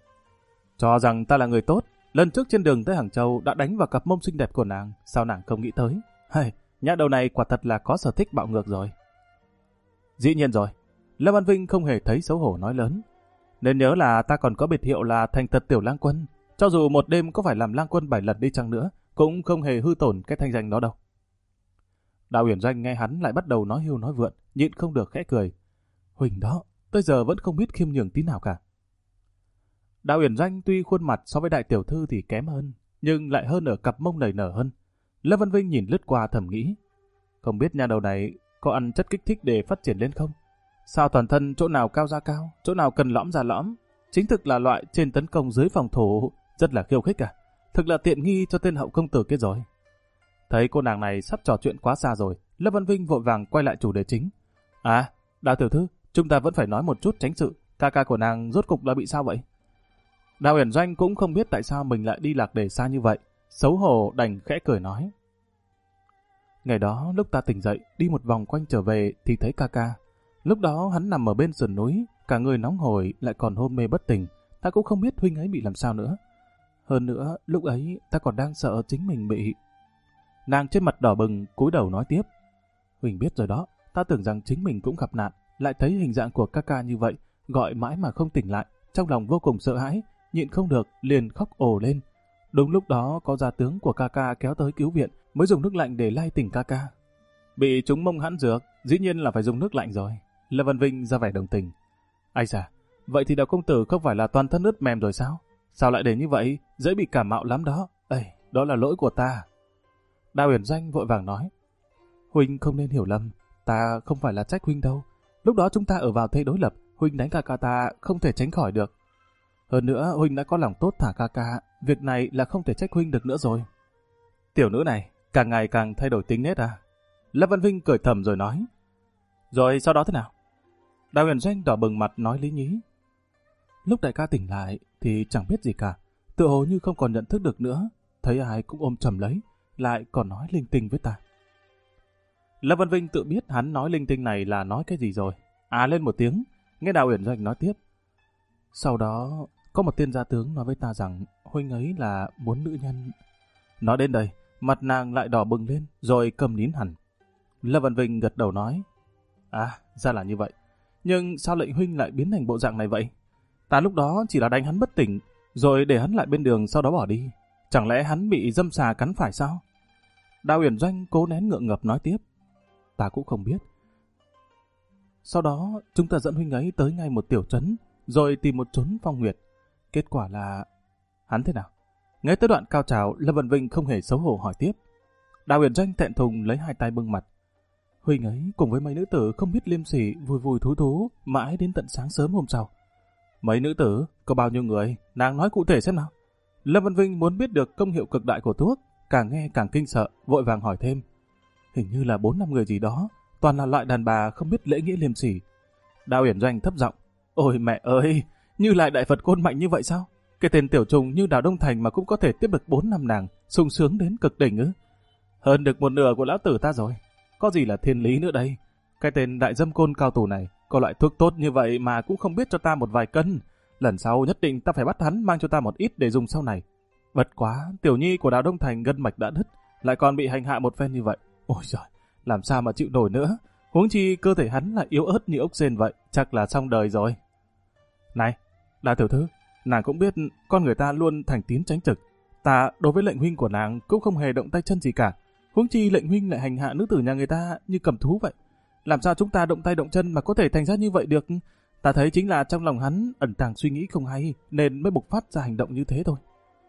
Cho rằng ta là người tốt, lần trước trên đường tới Hàng Châu đã đánh vào cặp mông xinh đẹp của nàng, sao nàng không nghĩ tới? Hay, nhá đầu này quả thật là có sở thích bạo ngược rồi. Dĩ nhiên rồi, Lâm Văn Vinh không hề thấy xấu hổ nói lớn. Nên nhớ là ta còn có biệt hiệu là Thành Thật Tiểu Lang Quân, cho dù một đêm có phải làm lang quân 7 lần đi chăng nữa, cũng không hề hư tổn cái thanh danh đó đâu. Đào Huyền Doanh nghe hắn lại bắt đầu nói hưu nói vượn, nhịn không được khẽ cười. Huỳnh đó, tới giờ vẫn không biết khiêm nhường tí nào cả. Đào Huyền Doanh tuy khuôn mặt so với đại tiểu thư thì kém hơn, nhưng lại hơn ở cặp mông nảy nở hơn. Lâm Văn Vinh nhìn lướt qua thầm nghĩ, không biết nhà đầu này có ăn chất kích thích để phát triển lên không? Sao toàn thân chỗ nào cao ra cao, chỗ nào cần lõm ra lõm? Chính thực là loại trên tấn công dưới phòng thủ, rất là khiêu khích à? Thực là tiện nghi cho tên hậu công tử kia rồi. Thấy cô nàng này sắp trò chuyện quá xa rồi, Lâm Văn Vinh vội vàng quay lại chủ đề chính. À, Đào tiểu thư, chúng ta vẫn phải nói một chút tránh sự. Ca ca của nàng rốt cục là bị sao vậy? Đào Uyển Doanh cũng không biết tại sao mình lại đi lạc đề xa như vậy. Xấu hổ đành khẽ cười nói. Ngày đó lúc ta tỉnh dậy, đi một vòng quanh trở về thì thấy ca ca. Lúc đó hắn nằm ở bên sườn núi, cả người nóng hổi lại còn hôn mê bất tỉnh. Ta cũng không biết huynh ấy bị làm sao nữa. Hơn nữa, lúc ấy ta còn đang sợ chính mình bị... Nàng trên mặt đỏ bừng, cúi đầu nói tiếp. Huỳnh biết rồi đó, ta tưởng rằng chính mình cũng gặp nạn, lại thấy hình dạng của ca ca như vậy, gọi mãi mà không tỉnh lại, trong lòng vô cùng sợ hãi, nhịn không được, liền khóc ồ lên. Đúng lúc đó có gia tướng của ca ca kéo tới cứu viện, mới dùng nước lạnh để lay tỉnh ca ca. Bị chúng mông hãn dược, dĩ nhiên là phải dùng nước lạnh rồi. Lâm Văn Vinh ra vẻ đồng tình. Ai da, vậy thì Đào công tử không phải là toàn thân ướt mềm rồi sao? Sao lại để như vậy? Dễ bị cảm mạo lắm đó. Ây, đó là lỗi của ta. Đào Uyển Doanh vội vàng nói. Huynh không nên hiểu lầm, ta không phải là trách huynh đâu. Lúc đó chúng ta ở vào thế đối lập, huynh đánh ca ca ta không thể tránh khỏi được. Hơn nữa, huynh đã có lòng tốt thả ca ca, việc này là không thể trách huynh được nữa rồi. Tiểu nữ này, càng ngày càng thay đổi tính nết à? Lâm Văn Vinh cười thầm rồi nói. Rồi sau đó thế nào? Đào Uyển Doanh đỏ bừng mặt nói lý nhí. Lúc đại ca tỉnh lại thì chẳng biết gì cả, tựa hồ như không còn nhận thức được nữa, thấy ai cũng ôm chầm lấy, lại còn nói linh tinh với ta. Lâm Văn Vinh tự biết hắn nói linh tinh này là nói cái gì rồi. À lên một tiếng, nghe Đào Uyển Doanh nói tiếp. Sau đó, có một tiên gia tướng nói với ta rằng huynh ấy là muốn nữ nhân. Nói đến đây, mặt nàng lại đỏ bừng lên, rồi cầm nín hẳn. Lâm Văn Vinh gật đầu nói. À, ra là như vậy. Nhưng sao lệnh huynh lại biến thành bộ dạng này vậy? Ta lúc đó chỉ là đánh hắn bất tỉnh, rồi để hắn lại bên đường sau đó bỏ đi. Chẳng lẽ hắn bị dâm xà cắn phải sao? Đào Uyển Doanh cố nén ngượng ngập nói tiếp. Ta cũng không biết. Sau đó, chúng ta dẫn huynh ấy tới ngay một tiểu trấn, rồi tìm một chốn phong nguyệt. Kết quả là... Hắn thế nào? Nghe tới đoạn cao trào, Lâm Văn Vinh không hề xấu hổ hỏi tiếp. Đào Uyển Doanh thẹn thùng lấy hai tay bưng mặt. Huynh ấy cùng với mấy nữ tử không biết liêm sỉ, vui vui thú thú, mãi đến tận sáng sớm hôm sau. Mấy nữ tử? Có bao nhiêu người? Nàng nói cụ thể xem nào. Lâm Văn Vinh muốn biết được công hiệu cực đại của thuốc, càng nghe càng kinh sợ, vội vàng hỏi thêm. Hình như là 4-5 người gì đó, toàn là loại đàn bà không biết lễ nghĩa liêm sỉ. Đào Uyển Doanh thấp giọng. Ôi mẹ ơi, như lại đại Phật côn mạnh như vậy sao? Cái tên tiểu trùng như Đào Đông Thành mà cũng có thể tiếp được 4-5 nàng, sung sướng đến cực đỉnh ư? Hơn được một nửa của lão tử ta rồi. Có gì là thiên lý nữa đây? Cái tên đại dâm côn cao thủ này, có loại thuốc tốt như vậy mà cũng không biết cho ta một vài cân. Lần sau nhất định ta phải bắt hắn mang cho ta một ít để dùng sau này. Bất quá, tiểu nhi của Đào Đông Thành gân mạch đã đứt, lại còn bị hành hạ một phen như vậy. Ôi giời, làm sao mà chịu nổi nữa? Huống chi cơ thể hắn là yếu ớt như ốc sên vậy, chắc là xong đời rồi. Này, Đào tiểu thư, nàng cũng biết con người ta luôn thành tín tránh trực. Ta đối với lệnh huynh của nàng cũng không hề động tay chân gì cả. Huống chi lệnh huynh lại hành hạ nữ tử nhà người ta như cầm thú vậy. Làm sao chúng ta động tay động chân mà có thể thành ra như vậy được? Ta thấy chính là trong lòng hắn ẩn tàng suy nghĩ không hay, nên mới bộc phát ra hành động như thế thôi.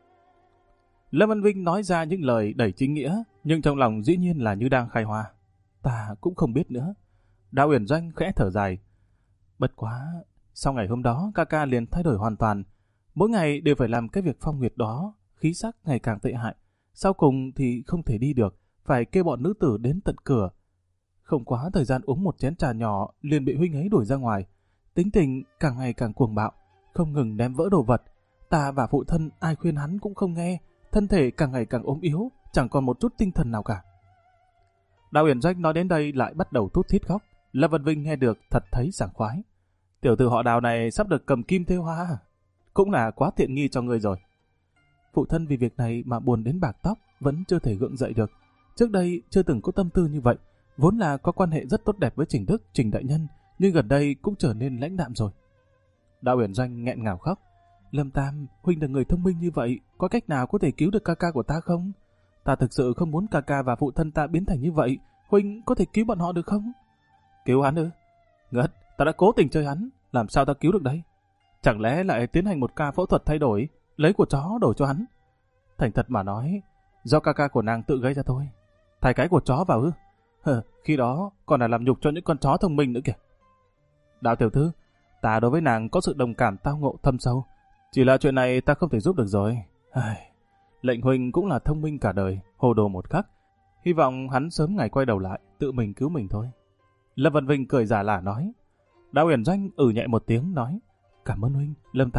Lâm Văn Vinh nói ra những lời đầy chính nghĩa, nhưng trong lòng dĩ nhiên là như đang khai hoa. Ta cũng không biết nữa. Đào Uyển Doanh khẽ thở dài. Bất quá, sau ngày hôm đó ca ca liền thay đổi hoàn toàn. Mỗi ngày đều phải làm cái việc phong nguyệt đó, khí sắc ngày càng tệ hại. Sau cùng thì không thể đi được, phải kêu bọn nữ tử đến tận cửa. Không quá thời gian uống một chén trà nhỏ liền bị huynh ấy đuổi ra ngoài. Tính tình càng ngày càng cuồng bạo, không ngừng ném vỡ đồ vật. Ta và phụ thân ai khuyên hắn cũng không nghe, thân thể càng ngày càng ốm yếu, chẳng còn một chút tinh thần nào cả. Đào Uyển Doanh nói đến đây lại bắt đầu thút thít khóc. Lâm Văn Vinh nghe được thật thấy sảng khoái. Tiểu tử họ Đào này sắp được cầm kim thêu hoa, cũng là quá tiện nghi cho người rồi. Phụ thân vì việc này mà buồn đến bạc tóc, vẫn chưa thể gượng dậy được. Trước đây chưa từng có tâm tư như vậy, vốn là có quan hệ rất tốt đẹp với Trình Đức, Trình đại nhân, nhưng gần đây cũng trở nên lãnh đạm rồi. Đào Uyển Doanh nghẹn ngào khóc. Lâm Tam, huynh là người thông minh như vậy, có cách nào có thể cứu được ca ca của ta không? Ta thực sự không muốn ca ca và phụ thân ta biến thành như vậy, huynh có thể cứu bọn họ được không? Cứu hắn ư? Ngất, ta đã cố tình chơi hắn, làm sao ta cứu được đây? Chẳng lẽ lại tiến hành một ca phẫu thuật thay đổi, lấy của chó đổi cho hắn? Thành thật mà nói, do ca ca của nàng tự gây ra thôi. Thay cái của chó vào ư? Khi đó còn là làm nhục cho những con chó thông minh nữa kìa. Đào tiểu thư, ta đối với nàng có sự đồng cảm tao ngộ thâm sâu. Chỉ là chuyện này ta không thể giúp được rồi. Lệnh huynh cũng là thông minh cả đời, hồ đồ một khắc. Hy vọng hắn sớm ngày quay đầu lại, tự mình cứu mình thôi. Lâm Văn Vinh cười giả lả nói. Đào Uyển Doanh nhẹ một tiếng nói. Cảm ơn huynh, Lâm Tam,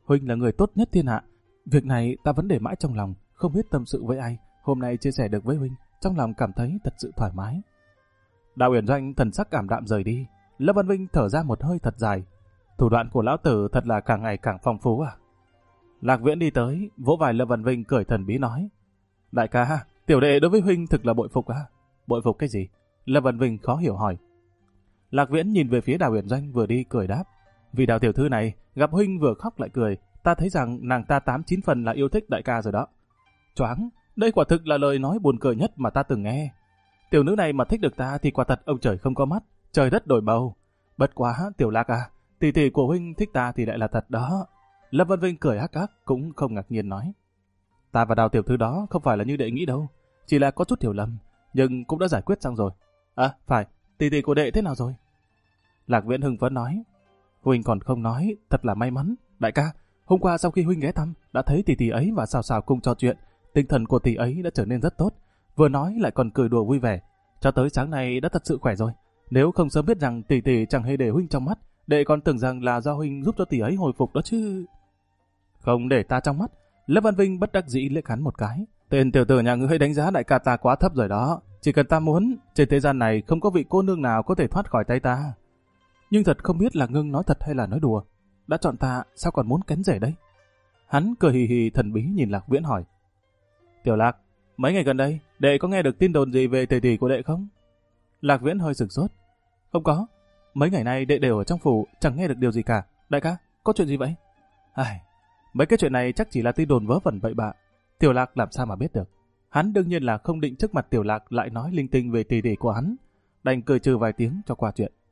Huynh là người tốt nhất thiên hạ. Việc này ta vẫn để mãi trong lòng, không biết tâm sự với ai. Hôm nay chia sẻ được với Huynh, trong lòng cảm thấy thật sự thoải mái. Đào Uyển Doanh thần sắc cảm đạm rời đi. Lâm Văn Vinh thở ra một hơi thật dài. Thủ đoạn của lão tử thật là càng ngày càng phong phú à. Lạc Viễn đi tới, vỗ vai Lâm Văn Vinh cười thần bí nói. Đại ca, tiểu đệ đối với Huynh thực là bội phục à? Bội phục cái gì? Lâm Văn Vinh khó hiểu hỏi. Lạc Viễn nhìn về phía Đào Uyển Doanh vừa đi cười đáp. Vì Đào tiểu thư này, gặp Huynh vừa khóc lại cười, ta thấy rằng nàng ta 8-9 phần là yêu thích đại ca rồi đó. Choáng, đây quả thực là lời nói buồn cười nhất mà ta từng nghe. Tiểu nữ này mà thích được ta thì quả thật ông trời không có mắt, trời đất đổi bầu. Bất quá, Tiểu Lạc à, tỷ tỷ của Huynh thích ta thì lại là thật đó. Lâm Văn Vinh cười hắc hắc cũng không ngạc nhiên nói. Ta và Đào tiểu thư đó không phải là như đệ nghĩ đâu, chỉ là có chút hiểu lầm, nhưng cũng đã giải quyết xong rồi. À, phải, tỷ tỷ của đệ thế nào rồi? Lạc Viễn hưng phấn nói. Huynh còn không nói, thật là may mắn. Đại ca, hôm qua sau khi Huynh ghé thăm, đã thấy tỷ tỷ ấy và xào xào cùng trò chuyện. Tinh thần của tỷ ấy đã trở nên rất tốt, vừa nói lại còn cười đùa vui vẻ. Cho tới sáng nay đã thật sự khỏe rồi. Nếu không sớm biết rằng tỷ tỷ chẳng hề để Huynh trong mắt, đệ còn tưởng rằng là do Huynh giúp cho tỷ ấy hồi phục đó chứ. Không để ta trong mắt. Lâm Văn Vinh bất đắc dĩ liếc hắn một cái. Tên tiểu tử nhà ngươi đánh giá đại ca ta quá thấp rồi đó. Chỉ cần ta muốn, trên thế gian này không có vị cô nương nào có thể thoát khỏi tay ta. Nhưng thật không biết là Ngưng nói thật hay là nói đùa. Đã chọn ta, sao còn muốn kén rể đây? Hắn cười hì hì thần bí nhìn Lạc Viễn hỏi. Tiểu Lạc, mấy ngày gần đây, đệ có nghe được tin đồn gì về tỷ tỷ của đệ không? Lạc Viễn hơi sửng sốt. Không có. Mấy ngày nay đệ đều ở trong phủ, chẳng nghe được điều gì cả. Đại ca, có chuyện gì vậy? Mấy cái chuyện này chắc chỉ là tin đồn vớ vẩn vậy bạ. Tiểu Lạc làm sao mà biết được. Hắn đương nhiên là không định trước mặt Tiểu Lạc lại nói linh tinh về tỷ tỷ của hắn. Đành cười trừ vài tiếng cho qua chuyện.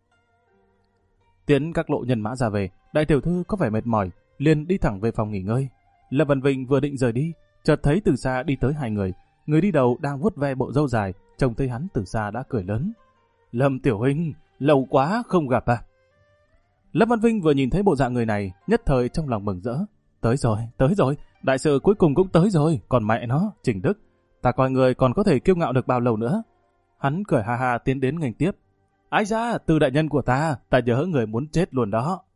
Tiễn các lộ nhân mã ra về, đại tiểu thư có vẻ mệt mỏi, liền đi thẳng về phòng nghỉ ngơi. Lâm Văn Vinh vừa định rời đi, chợt thấy từ xa đi tới hai người. Người đi đầu đang vuốt ve bộ râu dài, trông thấy hắn từ xa đã cười lớn. Lâm tiểu huynh, lâu quá không gặp à? Lâm Văn Vinh vừa nhìn thấy bộ dạng người này, nhất thời trong lòng mừng rỡ. Tới rồi, đại sự cuối cùng cũng tới rồi, còn mẹ nó, Trình Đức. Ta coi người còn có thể kiêu ngạo được bao lâu nữa. Hắn cười ha ha tiến đến nghênh tiếp. Ái da, Từ đại nhân của ta nhớ người muốn chết luôn đó.